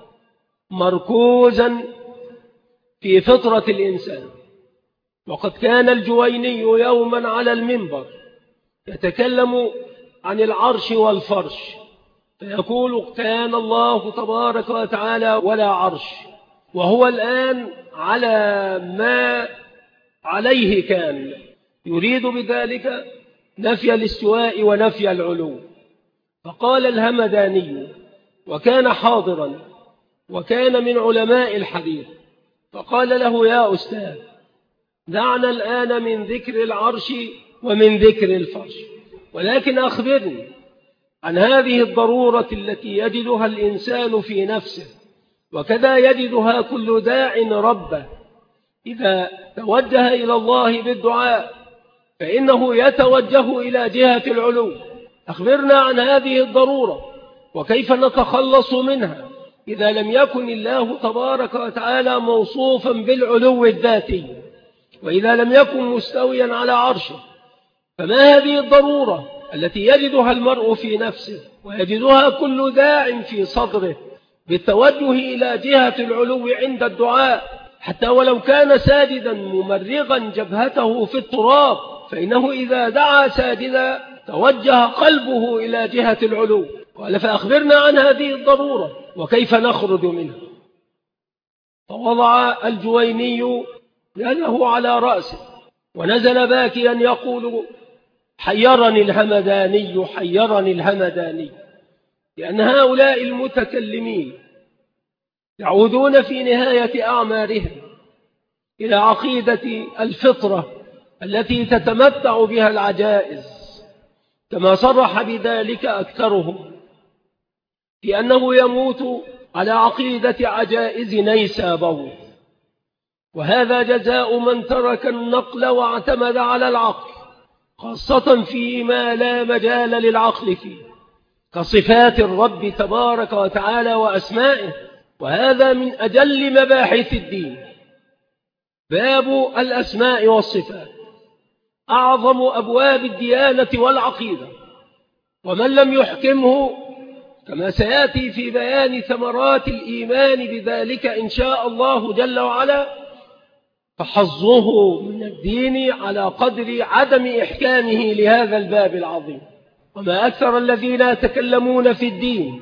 مركوزا في فطرة الإنسان. وقد كان الجويني يوما على المنبر يتكلم عن العرش والفرش، فيقول: كان الله تبارك وتعالى ولا عرش، وهو الآن على ما عليه كان، يريد بذلك نفي الاستواء ونفي العلو. فقال الهمداني، وكان حاضرا وكان من علماء الحديث، فقال له: يا أستاذ، دعنا الآن من ذكر العرش ومن ذكر الفرش، ولكن أخبرني عن هذه الضرورة التي يجدها الإنسان في نفسه، وكذا يجدها كل داع ربه إذا توجه إلى الله بالدعاء فإنه يتوجه إلى جهة العلو. أخبرنا عن هذه الضرورة وكيف نتخلص منها إذا لم يكن الله تبارك وتعالى موصوفا بالعلو الذاتي، وإذا لم يكن مستويا على عرشه. فما هذه الضرورة التي يجدها المرء في نفسه ويجدها كل داع في صدره بالتوجه إلى جهة العلو عند الدعاء، حتى ولو كان ساجدا ممرغا جبهته في التراب، فإنه إذا دعا ساجدا توجه قلبه إلى جهة العلو. قال: فأخبرنا عن هذه الضرورة وكيف نخرج منها. فوضع الجويني يده على رأسه ونزل باكيا يقول: حيرني الهمداني، حيرني الهمداني. لأن هؤلاء المتكلمين يعودون في نهاية أعمارهم إلى عقيدة الفطرة التي تتمتع بها العجائز، كما صرح بذلك أكثرهم، لأنه يموت على عقيدة عجائز نيسابور. وهذا جزاء من ترك النقل واعتمد على العقل، خاصة فيما لا مجال للعقل فيه، كصفات الرب تبارك وتعالى وأسمائه. وهذا من أجل مباحث الدين، باب الأسماء والصفات أعظم أبواب الديانة والعقيدة، ومن لم يحكمه كما سيأتي في بيان ثمرات الإيمان بذلك إن شاء الله جل وعلا، فحظه من الدين على قدر عدم إحكامه لهذا الباب العظيم. وما أكثر الذين يتكلمون في الدين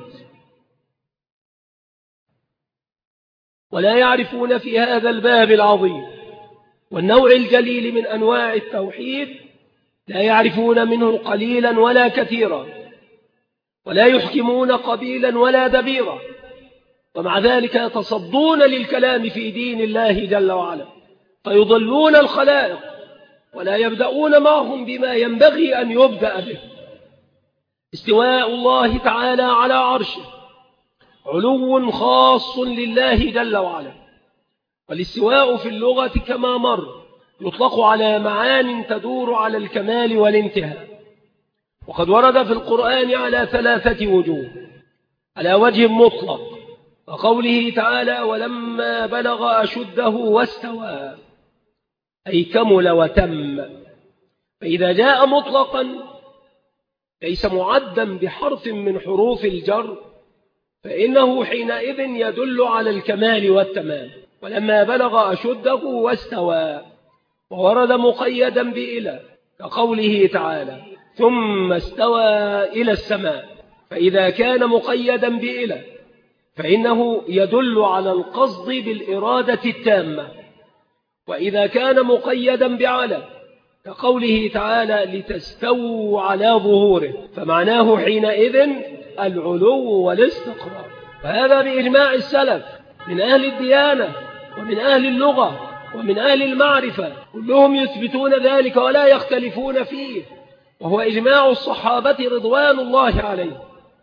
ولا يعرفون في هذا الباب العظيم والنوع الجليل من أنواع التوحيد، لا يعرفون منه قليلا ولا كثيرا، ولا يحكمون قبيلا ولا دبيرا، ومع ذلك يتصدون للكلام في دين الله جل وعلا، فيضلون الخلائق ولا يبدأون معهم بما ينبغي أن يبدأ به. استواء الله تعالى على عرشه علو خاص لله جل وعلا. والاستواء في اللغة كما مر يطلق على معان تدور على الكمال والانتهاء، وقد ورد في القرآن على 3 وجوه. على وجه مطلق، وقوله تعالى: ولما بلغ أشده واستوى، أي كمل وتم. فإذا جاء مطلقا ليس معدا بحرف من حروف الجر، فإنه حينئذ يدل على الكمال والتمام. ولما بلغ أشده واستوى، وورد مقيدا بإلى، كقوله تعالى: ثم استوى إلى السماء. فإذا كان مقيدا بإلى فإنه يدل على القصد بالإرادة التامة. وإذا كان مقيدا بعلى كقوله تعالى لتستووا على ظهوره فمعناه حينئذ العلو والاستقرار. فهذا بإجماع السلف من أهل الديانة ومن أهل اللغة ومن أهل المعرفة، كلهم يثبتون ذلك ولا يختلفون فيه، وهو إجماع الصحابة رضوان الله عليهم.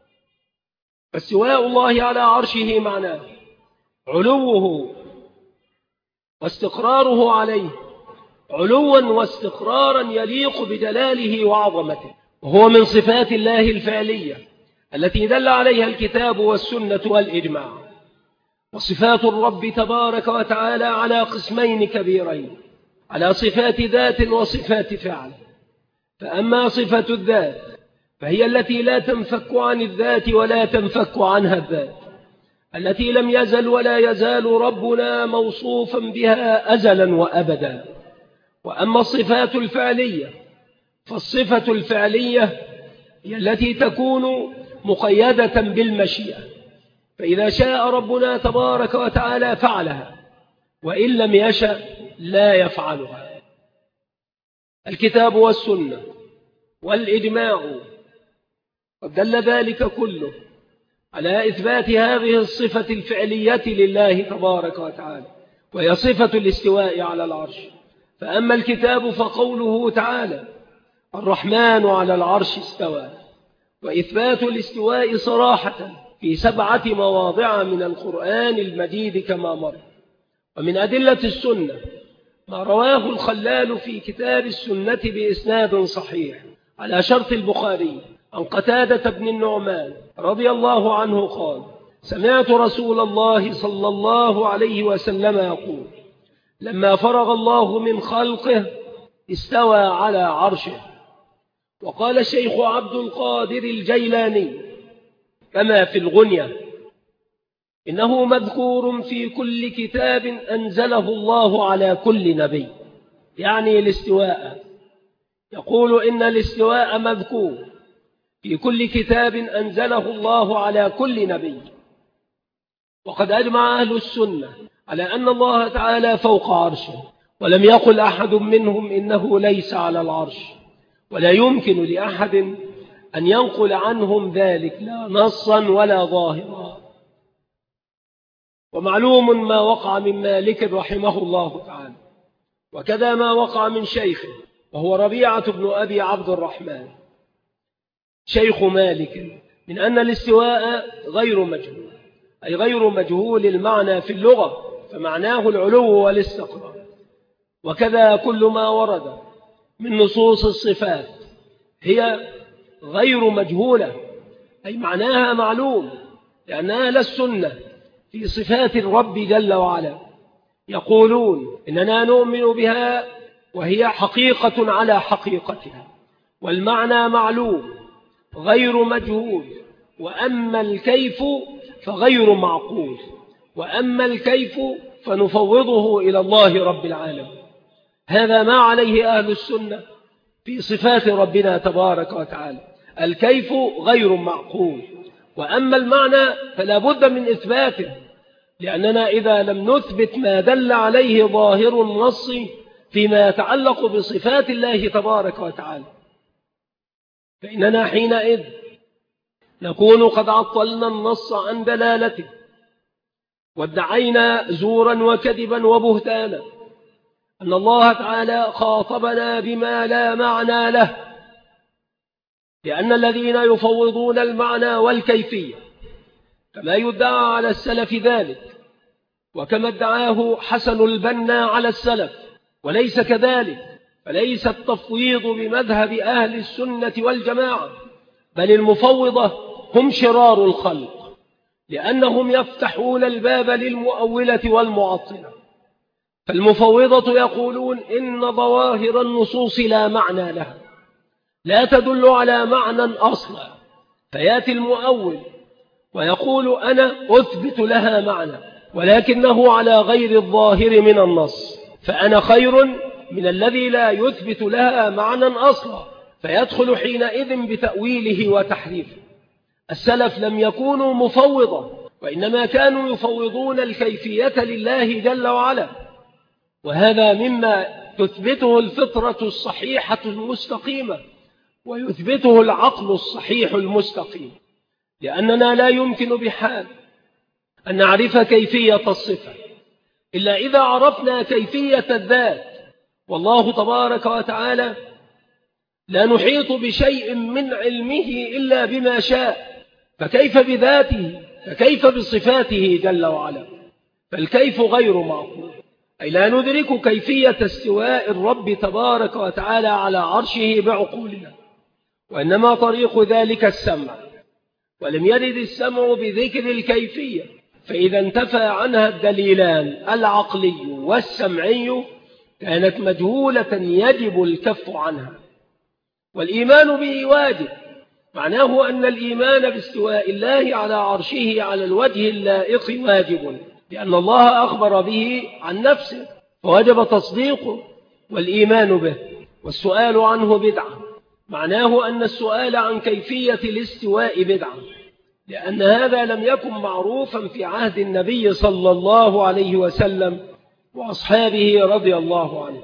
فاستواء الله على عرشه معناه علوه واستقراره عليه علوا واستقرارا يليق بجلاله وعظمته، وهو من صفات الله الفعلية التي دل عليها الكتاب والسنة والإجماع. وصفات الرب تبارك وتعالى على قسمين كبيرين، على صفات ذات وصفات فعل. فأما صفة الذات فهي التي لا تنفك عن الذات ولا تنفك عنها الذات، التي لم يزل ولا يزال ربنا موصوفا بها أزلا وأبدا. وأما الصفات الفعلية فالصفة الفعلية هي التي تكون مقيدة بالمشيئة، فإذا شاء ربنا تبارك وتعالى فعلها، وإن لم يشأ لا يفعلها. الكتاب والسنة والإجماع قد دل ذلك كله على إثبات هذه الصفة الفعلية لله تبارك وتعالى، وهي صفة الاستواء على العرش. فأما الكتاب فقوله تعالى الرحمن على العرش استوى، وإثبات الاستواء صراحة في 7 مواضع من القرآن المجيد كما مر. ومن أدلة السنة ما رواه الخلال في كتاب السنة بإسناد صحيح على شرط البخاري عن قتادة بن النعمان رضي الله عنه قال سمعت رسول الله صلى الله عليه وسلم يقول لما فرغ الله من خلقه استوى على عرشه. وقال الشيخ عبد القادر الجيلاني كما في الغنية إنه مذكور في كل كتاب أنزله الله على كل نبي، يعني الاستواء. يقول إن الاستواء مذكور في كل كتاب أنزله الله على كل نبي. وقد أجمع أهل السنة على أن الله تعالى فوق عرشه، ولم يقل أحد منهم إنه ليس على العرش، ولا يمكن لأحد أن ينقل عنهم ذلك لا نصا ولا ظاهرا. ومعلوم ما وقع من مالك رحمه الله تعالى، وكذا ما وقع من شيخه وهو ربيعة بن أبي عبد الرحمن شيخ مالك، من أن الاستواء غير مجهول، أي غير مجهول المعنى في اللغة، فمعناه العلو والاستقرار. وكذا كل ما ورد من نصوص الصفات هي غير مجهولة، أي معناها معلوم، لأن أهل السنة في صفات الرب جل وعلا يقولون إننا نؤمن بها وهي حقيقة على حقيقتها، والمعنى معلوم غير مجهول. وأما الكيف فغير معقول، وأما الكيف فنفوضه إلى الله رب العالمين. هذا ما عليه أهل السنة في صفات ربنا تبارك وتعالى، الكيف غير معقول، وأما المعنى فلا بد من إثباته، لأننا إذا لم نثبت ما دل عليه ظاهر النص فيما يتعلق بصفات الله تبارك وتعالى فإننا حينئذ نكون قد عطلنا النص عن دلالته، وادعينا زورا وكذبا وبهتانا أن الله تعالى خاطبنا بما لا معنى له، لأن الذين يفوضون المعنى والكيفية كما يدعى على السلف ذلك، وكما ادعاه حسن البنا على السلف، وليس كذلك، فليس التفويض بمذهب أهل السنة والجماعة، بل المفوضة هم شرار الخلق، لأنهم يفتحون الباب للمؤولة والمعطلة. فالمفوضة يقولون إن ظواهر النصوص لا معنى لها، لا تدل على معنى أصلا، فيأتي المؤول ويقول أنا أثبت لها معنى ولكنه على غير الظاهر من النص، فأنا خير من الذي لا يثبت لها معنى أصلا، فيدخل حينئذ بتأويله وتحريفه. السلف لم يكونوا مفوضة، وإنما كانوا يفوضون الكيفية لله جل وعلا، وهذا مما تثبته الفطرة الصحيحة المستقيمة ويثبته العقل الصحيح المستقيم، لأننا لا يمكن بحال أن نعرف كيفية الصفة إلا إذا عرفنا كيفية الذات. والله تبارك وتعالى لا نحيط بشيء من علمه إلا بما شاء، فكيف بذاته فكيف بصفاته جل وعلا؟ فالكيف غير معقول، أي لا ندرك كيفية استواء الرب تبارك وتعالى على عرشه بعقولنا، وإنما طريق ذلك السمع، ولم يرد السمع بذكر الكيفية، فإذا انتفى عنها الدليلان العقلي والسمعي كانت مجهولة يجب الكف عنها. والإيمان به واجب، معناه أن الإيمان باستواء الله على عرشه على الوجه اللائق واجب، لأن الله أخبر به عن نفسه فوجب تصديقه والإيمان به. والسؤال عنه بدعة، معناه أن السؤال عن كيفية الاستواء بدعة، لأن هذا لم يكن معروفا في عهد النبي صلى الله عليه وسلم وأصحابه رضي الله عنه.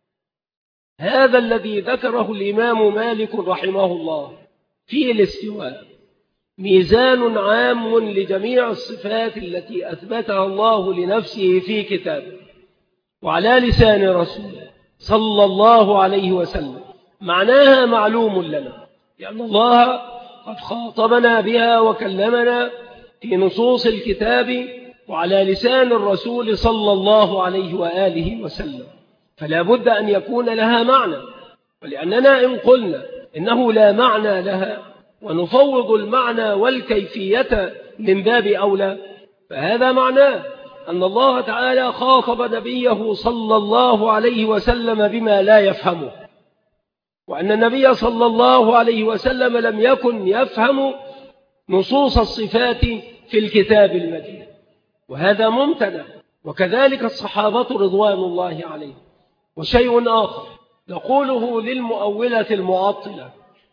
هذا الذي ذكره الإمام مالك رحمه الله في الاستواء ميزان عام لجميع الصفات التي أثبتها الله لنفسه في كتابه وعلى لسان رسوله صلى الله عليه وسلم. معناها معلوم لنا، لأن الله قد خاطبنا بها وكلمنا في نصوص الكتاب وعلى لسان الرسول صلى الله عليه وآله وسلم، فلا بد أن يكون لها معنى. ولأننا إن قلنا إنه لا معنى لها ونفوض المعنى والكيفية من باب أولى، فهذا معناه أن الله تعالى خاطب نبيه صلى الله عليه وسلم بما لا يفهمه، وأن النبي صلى الله عليه وسلم لم يكن يفهم نصوص الصفات في الكتاب المجيد، وهذا ممتنع، وكذلك الصحابة رضوان الله عليهم. وشيء آخر نقوله للمؤولة المعطلة،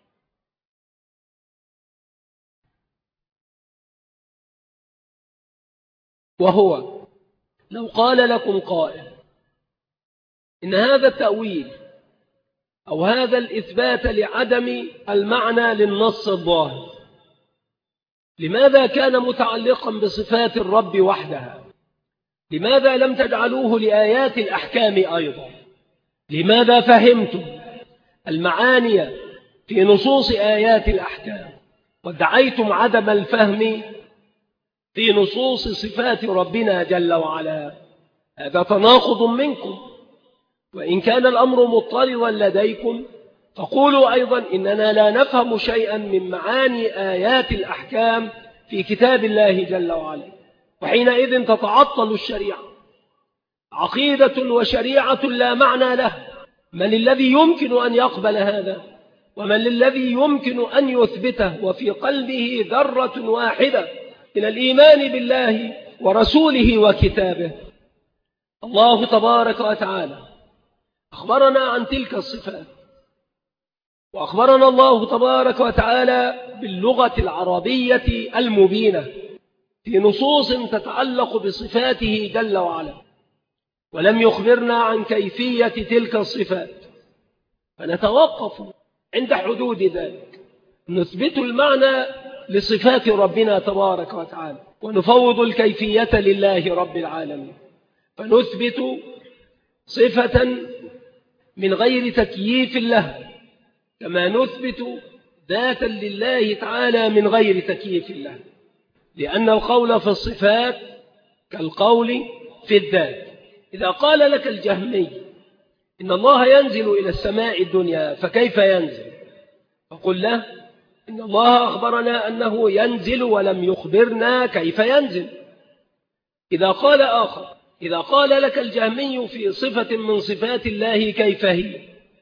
وهو لو قال لكم قائل إن هذا التأويل أو هذا الإثبات لعدم المعنى للنص الظاهر لماذا كان متعلقا بصفات الرب وحدها؟ لماذا لم تجعلوه لآيات الأحكام أيضا؟ لماذا فهمتم المعاني في نصوص آيات الأحكام ودعيتم عدم الفهم في نصوص صفات ربنا جل وعلا؟ هذا تناقض منكم، وإن كان الأمر مضطردا لديكم فقولوا أيضا إننا لا نفهم شيئا من معاني آيات الأحكام في كتاب الله جل وعلا، وحينئذ تتعطل الشريعة. عقيدة وشريعة لا معنى له، من الذي يمكن أن يقبل هذا؟ ومن الذي يمكن أن يثبته وفي قلبه ذرة واحدة من الإيمان بالله ورسوله وكتابه؟ الله تبارك وتعالى أخبرنا عن تلك الصفات، وأخبرنا الله تبارك وتعالى باللغة العربية المبينة في نصوص تتعلق بصفاته جل وعلا، ولم يخبرنا عن كيفية تلك الصفات، فنتوقف عند حدود ذلك، نثبت المعنى لصفات ربنا تبارك وتعالى ونفوض الكيفية لله رب العالمين، فنثبت صفة من غير تكييف له، كما نثبت ذاتا لله تعالى من غير تكييف له، لأن القول في الصفات كالقول في الذات. إذا قال لك الجهمي إن الله ينزل إلى السماء الدنيا فكيف ينزل؟ فقل له إن الله أخبرنا أنه ينزل ولم يخبرنا كيف ينزل. إذا قال آخر، إذا قال لك الجهمي في صفة من صفات الله كيف هي؟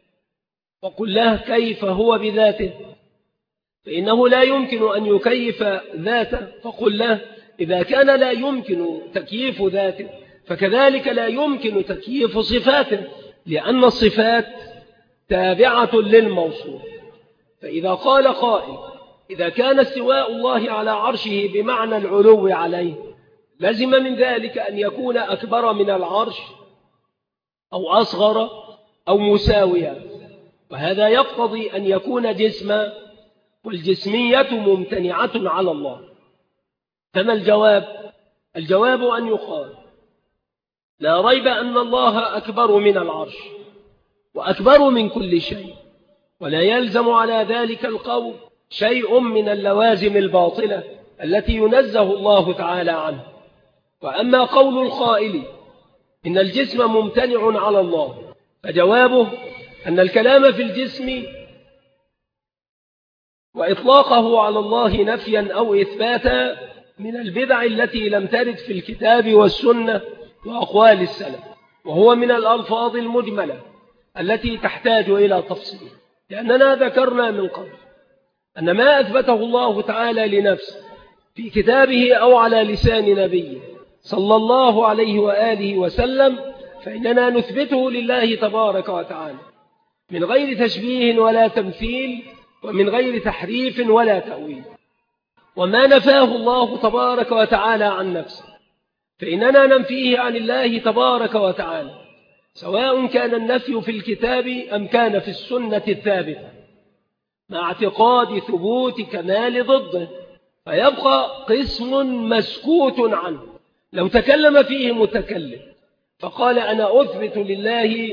فقل له كيف هو بذاته، فإنه لا يمكن أن يكيف ذاته. فقل له إذا كان لا يمكن تكييف ذاته فكذلك لا يمكن تكييف صفاته، لأن الصفات تابعة للموصوف. فإذا قال قائل إذا كان استواء الله على عرشه بمعنى العلو عليه، لزم من ذلك أن يكون أكبر من العرش أو أصغر أو مساويا، وهذا يقتضي أن يكون جسما، والجسمية ممتنعة على الله. فما الجواب؟ الجواب أن يقال لا ريب أن الله أكبر من العرش وأكبر من كل شيء، ولا يلزم على ذلك القول شيء من اللوازم الباطلة التي ينزه الله تعالى عنه. وأما قول القائل إن الجسم ممتنع على الله، فجوابه أن الكلام في الجسم وإطلاقه على الله نفيا أو إثباتا من البدع التي لم ترد في الكتاب والسنة وأقوال السلف، وهو من الألفاظ المجملة التي تحتاج إلى تفصيل، لأننا ذكرنا من قبل أن ما أثبته الله تعالى لنفسه في كتابه أو على لسان نبيه صلى الله عليه وآله وسلم فإننا نثبته لله تبارك وتعالى من غير تشبيه ولا تمثيل، ومن غير تحريف ولا تأويل. وما نفاه الله تبارك وتعالى عن نفسه فإننا ننفيه عن الله تبارك وتعالى، سواء كان النفي في الكتاب أم كان في السنة الثابتة، مع اعتقاد ثبوت كمال ضده، فيبقى قسم مسكوت عنه. لو تكلم فيه متكلم فقال أنا أثبت لله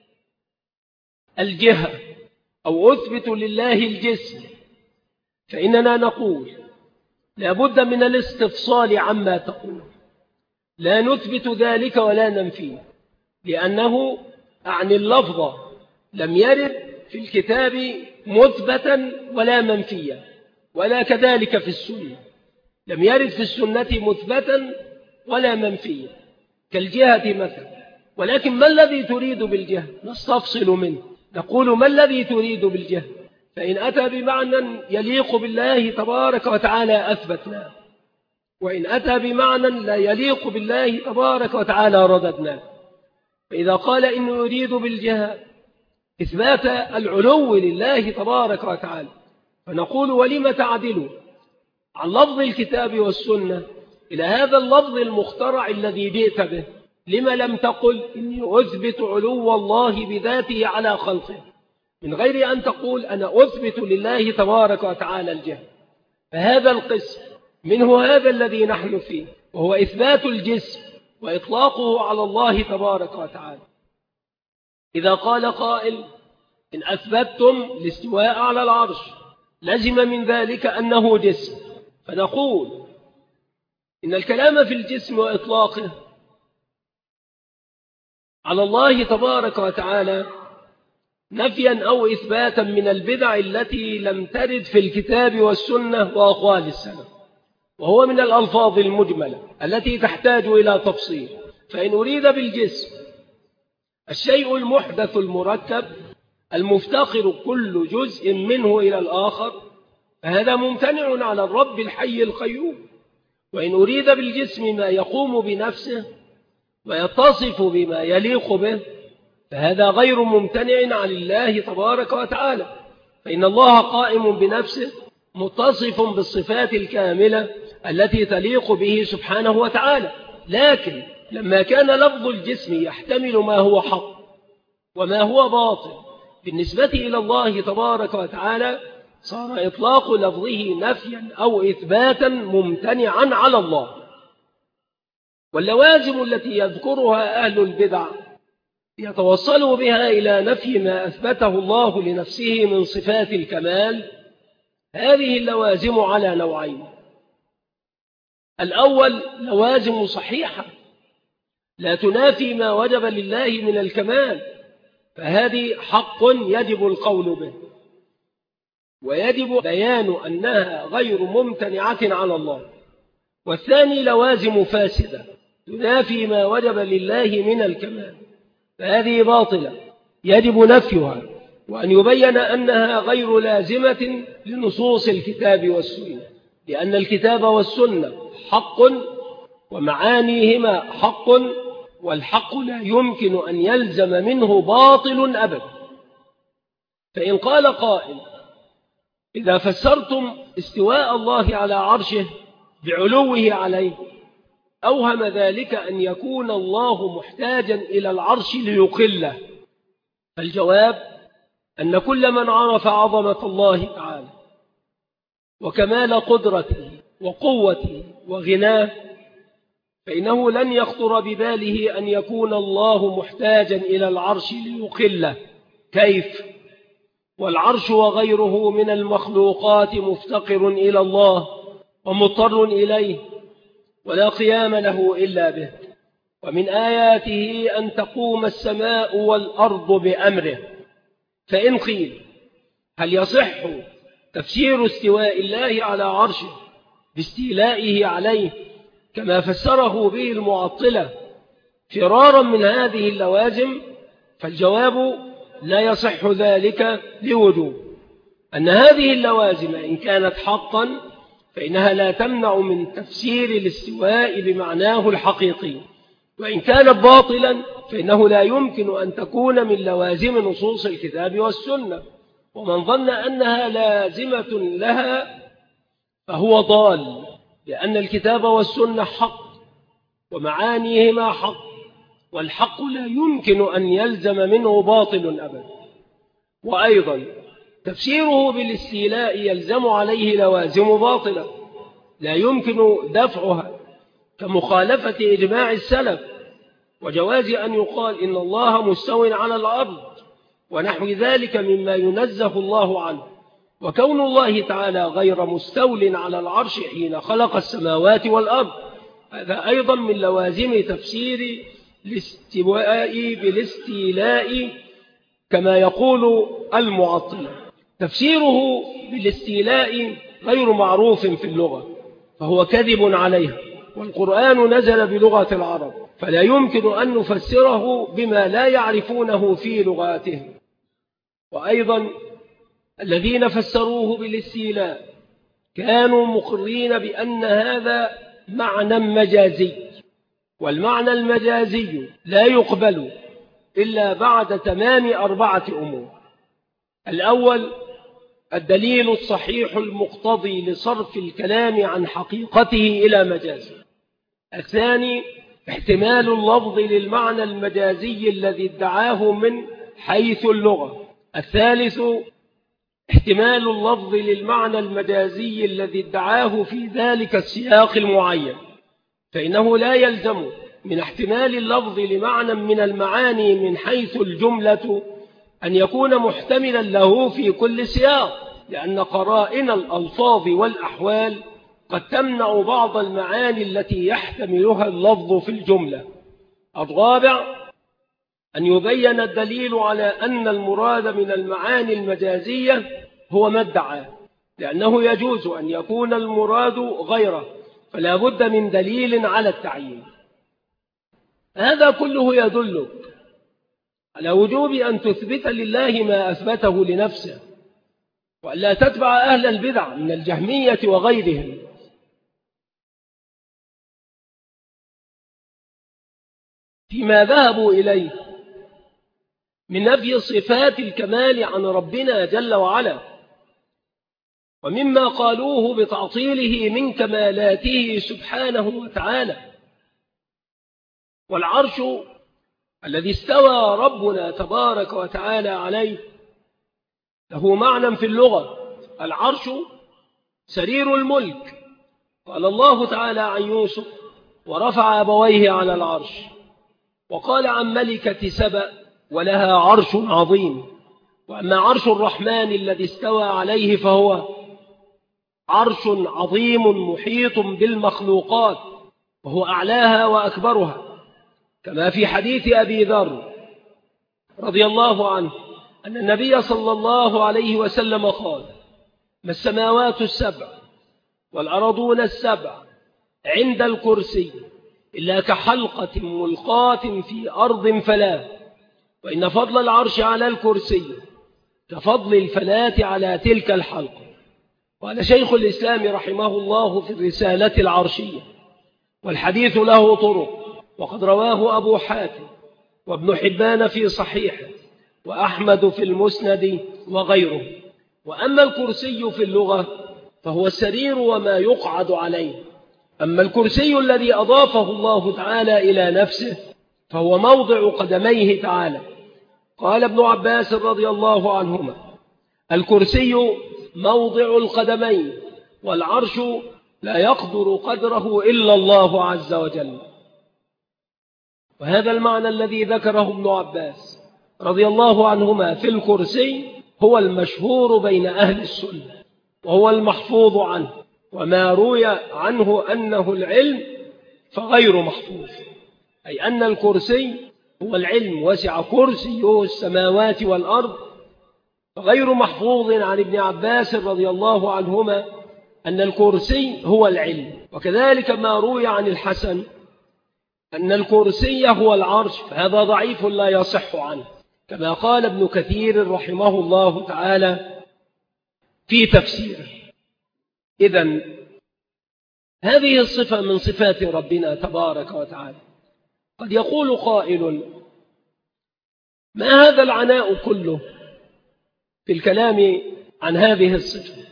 الجهة أو أثبت لله الجسم، فإننا نقول لابد من الاستفصال عما تقول، لا نثبت ذلك ولا ننفيه، لأنه عن اللفظ لم يرد في الكتاب مثبتا ولا منفيا، ولا كذلك في السنة لم يرد في السنة مثبتا ولا منفيا كالجهة مثلا. ولكن ما الذي تريد بالجهة؟ نستفصل منه، نقول ما الذي تريد بالجهة؟ فإن أتى بمعنى يليق بالله تبارك وتعالى أثبتناه، وإن أتى بمعنى لا يليق بالله تبارك وتعالى رددناه. فإذا قال إنه يريد بالجهة إثبات العلو لله تبارك وتعالى، فنقول ولم تعدلوا عن لفظ الكتاب والسنة إلى هذا اللفظ المخترع الذي جئت به؟ لما لم تقل إني أثبت علو الله بذاته على خلقه، من غير أن تقول أنا أثبت لله تبارك وتعالى الجهة؟ فهذا القسم منه هذا الذي نحن فيه، وهو إثبات الجسم وإطلاقه على الله تبارك وتعالى. إذا قال قائل إن أثبتتم الاستواء على العرش لزم من ذلك أنه جسم، فنقول إن الكلام في الجسم وإطلاقه على الله تبارك وتعالى نفيا أو إثباتا من البدع التي لم ترد في الكتاب والسنة وأقوال السلف، وهو من الألفاظ المجملة التي تحتاج إلى تفصيل. فإن أريد بالجسم الشيء المحدث المركب المفتقر كل جزء منه إلى الآخر، فهذا ممتنع على الرب الحي القيوم. وإن أريد بالجسم ما يقوم بنفسه ويتصف بما يليق به، فهذا غير ممتنع عن الله تبارك وتعالى، فإن الله قائم بنفسه متصف بالصفات الكاملة التي تليق به سبحانه وتعالى. لكن لما كان لفظ الجسم يحتمل ما هو حق وما هو باطل بالنسبة إلى الله تبارك وتعالى، صار إطلاق لفظه نفيا أو إثباتا ممتنعا على الله. واللوازم التي يذكرها أهل البدع يتوصلوا بها إلى نفي ما أثبته الله لنفسه من صفات الكمال. هذه اللوازم على نوعين: الأول لوازم صحيحة لا تنافي ما وجب لله من الكمال، فهذه حق يجب القول به، ويجب بيان أنها غير ممتنعة على الله. والثاني لوازم فاسدة تنافي ما وجب لله من الكمال، فهذه باطلة يجب نفيها، وأن يبين أنها غير لازمة لنصوص الكتاب والسنة، لأن الكتاب والسنة حق ومعانيهما حق، والحق لا يمكن أن يلزم منه باطل أبدا. فإن قال قائل إذا فسرتم استواء الله على عرشه بعلوه عليه أوهم ذلك أن يكون الله محتاجا إلى العرش ليقله. الجواب أن كل من عرف عظمة الله تعالى وكمال قدرته وقوته وغناه فإنه لن يخطر بباله أن يكون الله محتاجا إلى العرش ليقله. كيف؟ والعرش وغيره من المخلوقات مفتقر إلى الله ومضطر إليه ولا قيام له إلا به. ومن آياته أن تقوم السماء والأرض بأمره. فإن قيل هل يصح تفسير استواء الله على عرشه باستيلائه عليه كما فسره به المعطلة فرارا من هذه اللوازم؟ فالجواب لا يصح ذلك لوجوب أن هذه اللوازم إن كانت حقا فإنها لا تمنع من تفسير الاستواء بمعناه الحقيقي، وإن كانت باطلا فإنه لا يمكن أن تكون من لوازم نصوص الكتاب والسنة. ومن ظن أنها لازمة لها فهو ضال، لأن الكتاب والسنة حق ومعانيهما حق، والحق لا يمكن أن يلزم منه باطل أبدا. وأيضا تفسيره بالاستيلاء يلزم عليه لوازم باطلة لا يمكن دفعها كمخالفة إجماع السلف وجواز أن يقال إن الله مستو على الأرض ونحو ذلك مما ينزه الله عنه، وكون الله تعالى غير مستول على العرش حين خلق السماوات والأرض هذا أيضا من لوازم تفسير الاستواء بالاستيلاء كما يقول المعطلة. تفسيره بالاستيلاء غير معروف في اللغة فهو كذب عليها، والقرآن نزل بلغة العرب فلا يمكن أن نفسره بما لا يعرفونه في لغاتهم. وأيضا الذين فسروه بالاستيلاء كانوا مقرين بأن هذا معنى مجازي، والمعنى المجازي لا يقبل إلا بعد تمام 4 أمور. الأول الدليل الصحيح المقتضي لصرف الكلام عن حقيقته إلى مجازه. الثاني احتمال اللفظ للمعنى المجازي الذي ادعاه من حيث اللغة. الثالث احتمال اللفظ للمعنى المجازي الذي ادعاه في ذلك السياق المعين، فإنه لا يلزم من احتمال اللفظ لمعنى من المعاني من حيث الجملة أن يكون محتملا له في كل سياق، لأن قرائن الألفاظ والأحوال قد تمنع بعض المعاني التي يحتملها اللفظ في الجملة. الرابع أن يبين الدليل على أن المراد من المعاني المجازية هو ما ادعاه، لأنه يجوز أن يكون المراد غيره فلا بد من دليل على التعيين. هذا كله يدلك على وجوب أن تثبت لله ما أثبته لنفسه، وألا تتبع أهل البدع من الجهمية وغيرهم. فيما ذهبوا إليه من نفي صفات الكمال عن ربنا جل وعلا، ومما قالوه بتعطيله من كمالاته سبحانه وتعالى. والعرش الذي استوى ربنا تبارك وتعالى عليه له معنى في اللغة. العرش سرير الملك، قال الله تعالى عن يوسف ورفع أبويه على العرش، وقال عن ملكة سبأ ولها عرش عظيم. وأما عرش الرحمن الذي استوى عليه فهو عرش عظيم محيط بالمخلوقات وهو أعلاها وأكبرها، كما في حديث أبي ذر رضي الله عنه أن النبي صلى الله عليه وسلم قال: ما السماوات السبع والأرضون السبع عند الكرسي إلا كحلقة ملقاة في أرض فلاة، وإن فضل العرش على الكرسي كفضل الفلاة على تلك الحلقة. قال شيخ الإسلام رحمه الله في الرسالة العرشية: والحديث له طرق، وقد رواه أبو حاتم وابن حبان في صحيحه وأحمد في المسند وغيره. وأما الكرسي في اللغة فهو السرير وما يقعد عليه. أما الكرسي الذي أضافه الله تعالى إلى نفسه فهو موضع قدميه تعالى. قال ابن عباس رضي الله عنهما: الكرسي موضع القدمين، والعرش لا يقدر قدره إلا الله عز وجل. وهذا المعنى الذي ذكره ابن عباس رضي الله عنهما في الكرسي هو المشهور بين أهل السنة، وهو المحفوظ عنه. وما روي عنه أنه العلم فغير محفوظ، أي أن الكرسي هو العلم، وسع كرسيه السماوات والأرض، فغير محفوظ عن ابن عباس رضي الله عنهما أن الكرسي هو العلم. وكذلك ما روي عن الحسن أن الكرسي هو العرش، فهذا ضعيف لا يصح عنه، كما قال ابن كثير رحمه الله تعالى في تفسيره. إذن هذه الصفة من صفات ربنا تبارك وتعالى. قد يقول قائل: ما هذا العناء كله في الكلام عن هذه الصفة؟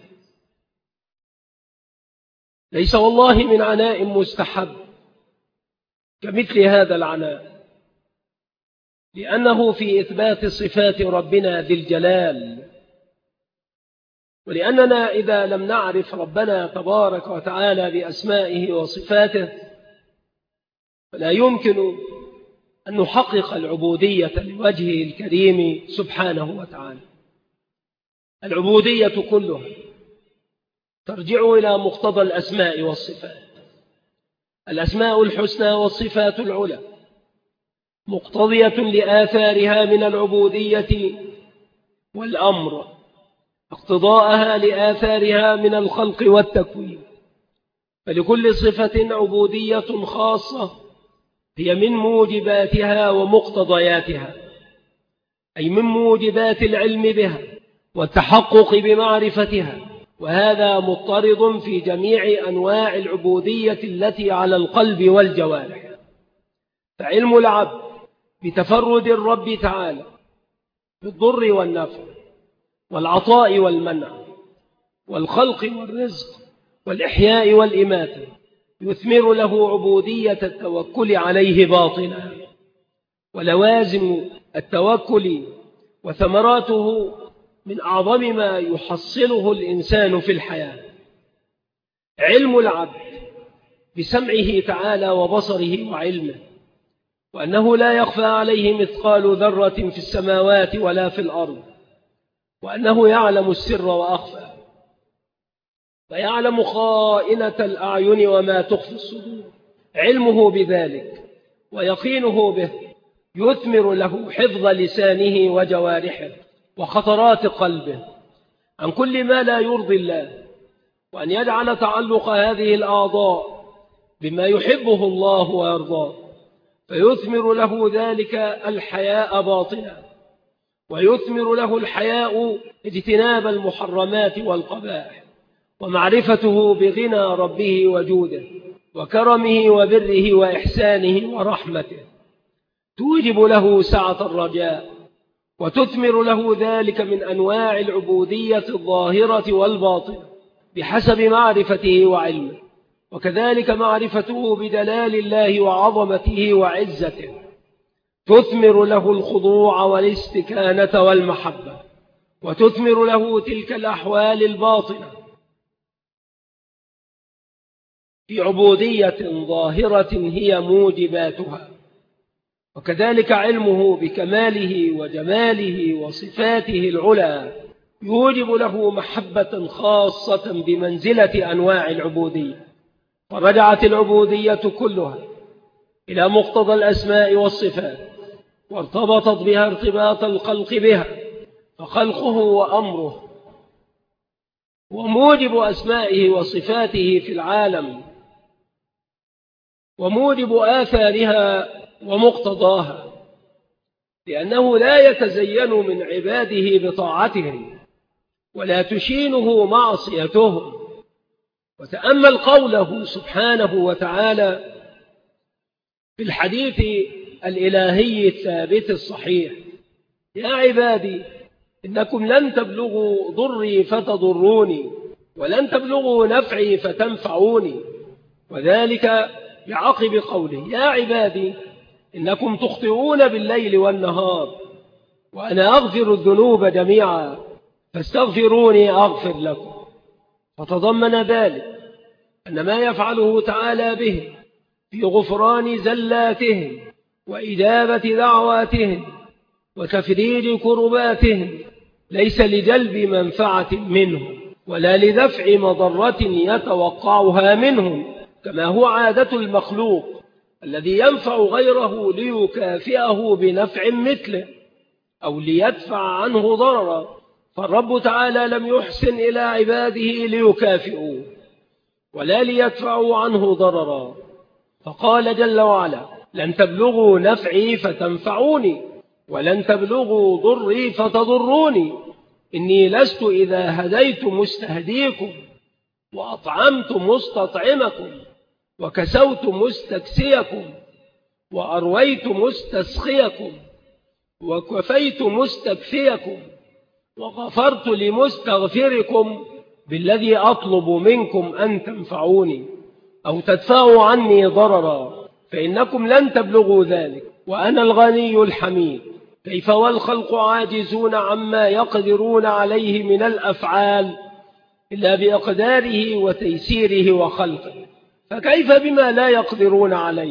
ليس والله من عناء مستحب كمثل هذا العناء، لأنه في إثبات صفات ربنا ذي الجلال. ولأننا إذا لم نعرف ربنا تبارك وتعالى بأسمائه وصفاته فلا يمكن أن نحقق العبودية لوجهه الكريم سبحانه وتعالى. العبودية كلها ترجع إلى مقتضى الأسماء والصفات. الأسماء الحسنى والصفات العلى مقتضية لآثارها من العبودية والأمر، اقتضاءها لآثارها من الخلق والتكوين. فلكل صفة عبودية خاصة هي من موجباتها ومقتضياتها، أي من موجبات العلم بها والتحقق بمعرفتها. وهذا مضطرد في جميع أنواع العبودية التي على القلب والجوارح. فعلم العبد بتفرد الرب تعالى بالضر والنفع والعطاء والمنع والخلق والرزق والإحياء والإماتة يثمر له عبودية التوكل عليه باطنا. ولوازم التوكل وثمراته من أعظم ما يحصله الإنسان في الحياة. علم العبد بسمعه تعالى وبصره وعلمه، وأنه لا يخفى عليه مثقال ذرة في السماوات ولا في الأرض، وأنه يعلم السر وأخفى، ويعلم خائنة الأعين وما تخفي الصدور. علمه بذلك ويقينه به يثمر له حفظ لسانه وجوارحه وخطرات قلبه عن كل ما لا يرضي الله، وأن يجعل تعلق هذه الأعضاء بما يحبه الله ويرضاه، فيثمر له ذلك الحياء باطنا، ويثمر له الحياء اجتناب المحرمات والقبائح، ومعرفته بغنى ربه وجوده وكرمه وبره وإحسانه ورحمته، توجب له سعة الرجاء، وتثمر له ذلك من أنواع العبودية الظاهرة والباطنة بحسب معرفته وعلمه. وكذلك معرفته بدلال الله وعظمته وعزته تثمر له الخضوع والاستكانة والمحبة، وتثمر له تلك الأحوال الباطنة في عبودية ظاهرة هي موجباتها. وكذلك علمه بكماله وجماله وصفاته العلى يوجب له محبة خاصة بمنزلة أنواع العبودية. فرجعت العبودية كلها إلى مقتضى الأسماء والصفات، وارتبطت بها ارتباط الخلق بها، فخلقه وأمره وموجب أسمائه وصفاته في العالم، وموجب آثارها ومقتضاها، لأنه لا يتزين من عباده بطاعتهم ولا تشينه معصيتهم. وتأمل قوله سبحانه وتعالى في الحديث الإلهي الثابت الصحيح: يا عبادي إنكم لن تبلغوا ضري فتضروني ولن تبلغوا نفعي فتنفعوني. وذلك بعقب قوله يا عبادي إنكم تخطئون بالليل والنهار وأنا أغفر الذنوب جميعا فاستغفروني أغفر لكم. فتضمن ذلك أن ما يفعله تعالى به في غفران زلاتهم وإجابة دعواتهم وتفريج كرباتهم ليس لجلب منفعة منهم ولا لدفع مضرة يتوقعها منهم، كما هو عادة المخلوق الذي ينفع غيره ليكافئه بنفع مثله أو ليدفع عنه ضررا. فالرب تعالى لم يحسن إلى عباده ليكافئوه ولا ليدفعوا عنه ضررا، فقال جل وعلا لن تبلغوا نفعي فتنفعوني ولن تبلغوا ضري فتضروني إني لست إذا هديت مستهديكم وأطعمت مستطعمكم وكسوت مستكسيكم وأرويت مستسخيكم وكفيت مستكفيكم وغفرت لمستغفركم بالذي أطلب منكم أن تنفعوني أو تدفعوا عني ضررا، فإنكم لن تبلغوا ذلك وأنا الغني الحميد. كيف والخلق عاجزون عما يقدرون عليه من الأفعال إلا بإقداره وتيسيره وخلقه، فكيف بما لا يقدرون عليه؟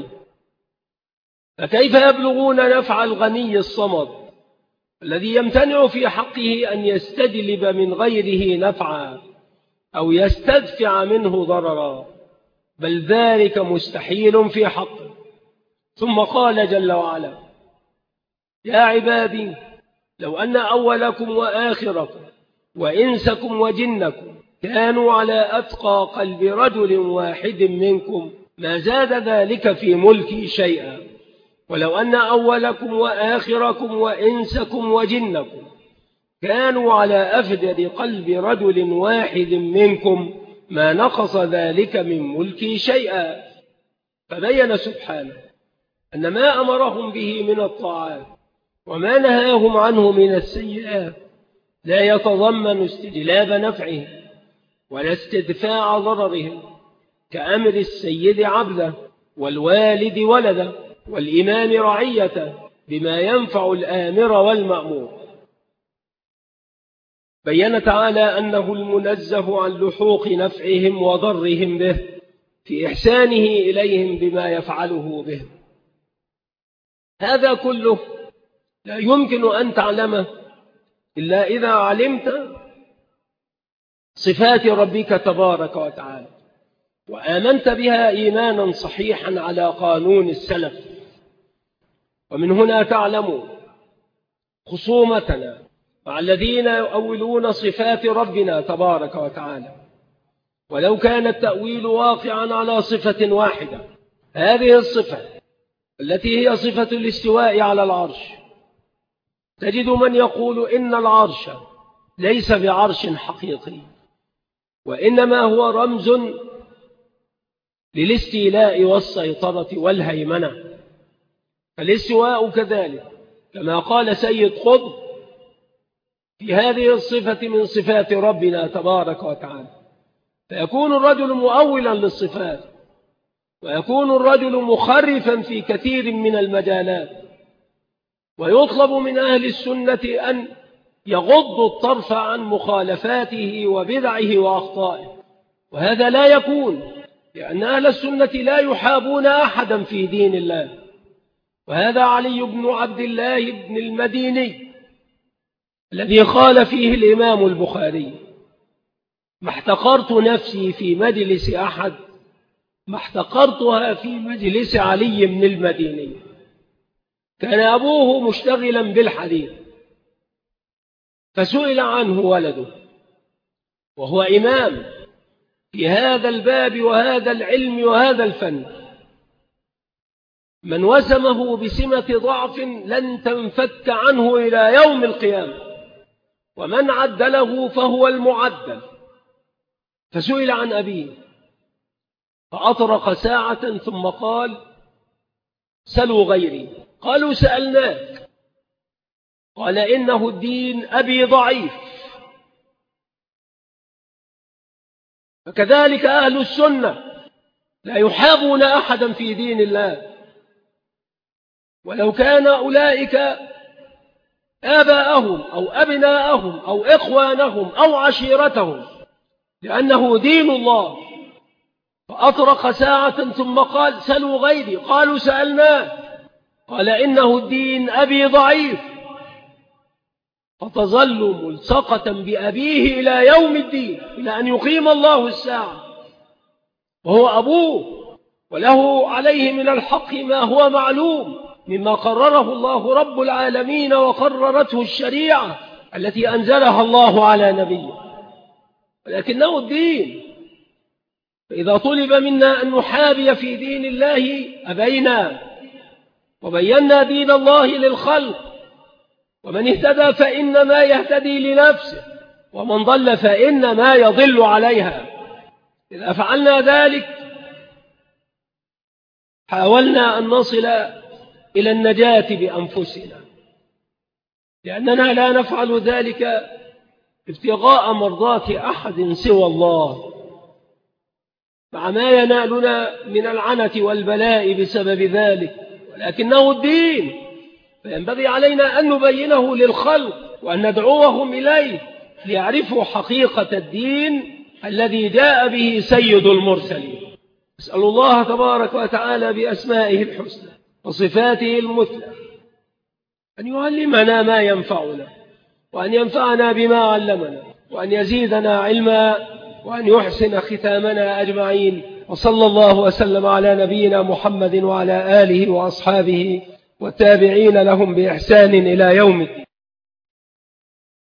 فكيف يبلغون نفع الغني الصمد الذي يمتنع في حقه أن يستجلب من غيره نفعا أو يستدفع منه ضررا، بل ذلك مستحيل في حقه. ثم قال جل وعلا يا عبادي لو أن أولكم وآخركم وإنسكم وجنكم كانوا على أتقى قلب رجل واحد منكم ما زاد ذلك في ملكي شيئا، ولو أن أولكم وآخركم وإنسكم وجنكم كانوا على أفجر قلب رجل واحد منكم ما نقص ذلك من ملكي شيئا. فبين سبحانه أن ما أمرهم به من الطاعات وما نهاهم عنه من السيئات لا يتضمن استجلاب نفعهم ولا استدفاع ضررهم، كأمر السيد عبده والوالد ولده والإمام رعيته بما ينفع الآمر والمأمور. بين تعالى أنه المنزه عن لحوق نفعهم وضرهم به في إحسانه إليهم بما يفعله بهم. هذا كله لا يمكن أن تعلمه إلا إذا علمت صفات ربك تبارك وتعالى وآمنت بها إيمانا صحيحا على قانون السلف. ومن هنا تعلم خصومتنا مع الذين يؤولون صفات ربنا تبارك وتعالى، ولو كان التأويل واقعا على صفة واحدة، هذه الصفة التي هي صفة الاستواء على العرش، تجد من يقول إن العرش ليس بعرش حقيقي وإنما هو رمز للاستيلاء والسيطرة والهيمنة. فالاستواء كذلك كما قال سيد قطب في هذه الصفة من صفات ربنا تبارك وتعالى، فيكون الرجل مؤولا للصفات ويكون الرجل مخرفا في كثير من المجالات، ويطلب من أهل السنة أن يغضوا الطرف عن مخالفاته وبدعه وأخطائه، وهذا لا يكون لأن أهل السنة لا يحابون أحدا في دين الله. وهذا علي بن عبد الله بن المديني الذي قال فيه الإمام البخاري ما احتقرت نفسي في مجلس أحد ما احتقرتها في مجلس علي بن المديني. كان أبوه مشتغلا بالحديث فسئل عنه ولده وهو إمام في هذا الباب وهذا العلم وهذا الفن، من وسمه بسمة ضعف لن تنفك عنه إلى يوم القيامة، ومن عدله فهو المعدل. فسئل عن أبيه فأطرق ساعة ثم قال سلوا غيري. قالوا سألناك، قال إنه الدين أبي ضعيف. فكذلك أهل السنة لا يحابون أحدا في دين الله، ولو كان أولئك آباءهم أو أبناءهم أو إخوانهم أو عشيرتهم، لأنه دين الله. فأطرق ساعة ثم قال سلوا غيري، قالوا سألناه، قال إنه الدين أبي ضعيف، فتظل ملصقة بأبيه إلى يوم الدين، إلى أن يقيم الله الساعة، وهو أبوه وله عليه من الحق ما هو معلوم مما قرره الله رب العالمين وقررته الشريعة التي أنزلها الله على نبيه، ولكنه الدين. فإذا طلب منا أن نحابي في دين الله أبينا، وبينا دين الله للخلق، ومن اهتدى فإنما يهتدي لنفسه، ومن ضل فإنما يضل عليها. إذا فعلنا ذلك حاولنا أن نصل إلى النجاة بأنفسنا، لأننا لا نفعل ذلك ابتغاء مرضات أحد سوى الله، مع ما ينالنا من العنة والبلاء بسبب ذلك، ولكنه الدين، فينبغي علينا أن نبينه للخلق وأن ندعوهم إليه ليعرفوا حقيقة الدين الذي جاء به سيد المرسلين. أسأل الله تبارك وتعالى بأسمائه الحسنى وصفاته المثلى أن يعلمنا ما ينفعنا، وأن ينفعنا بما علمنا، وأن يزيدنا علما، وأن يحسن ختامنا أجمعين. وصلى الله وسلم على نبينا محمد وعلى آله وأصحابه والتابعين لهم بإحسان إلى يوم الدين.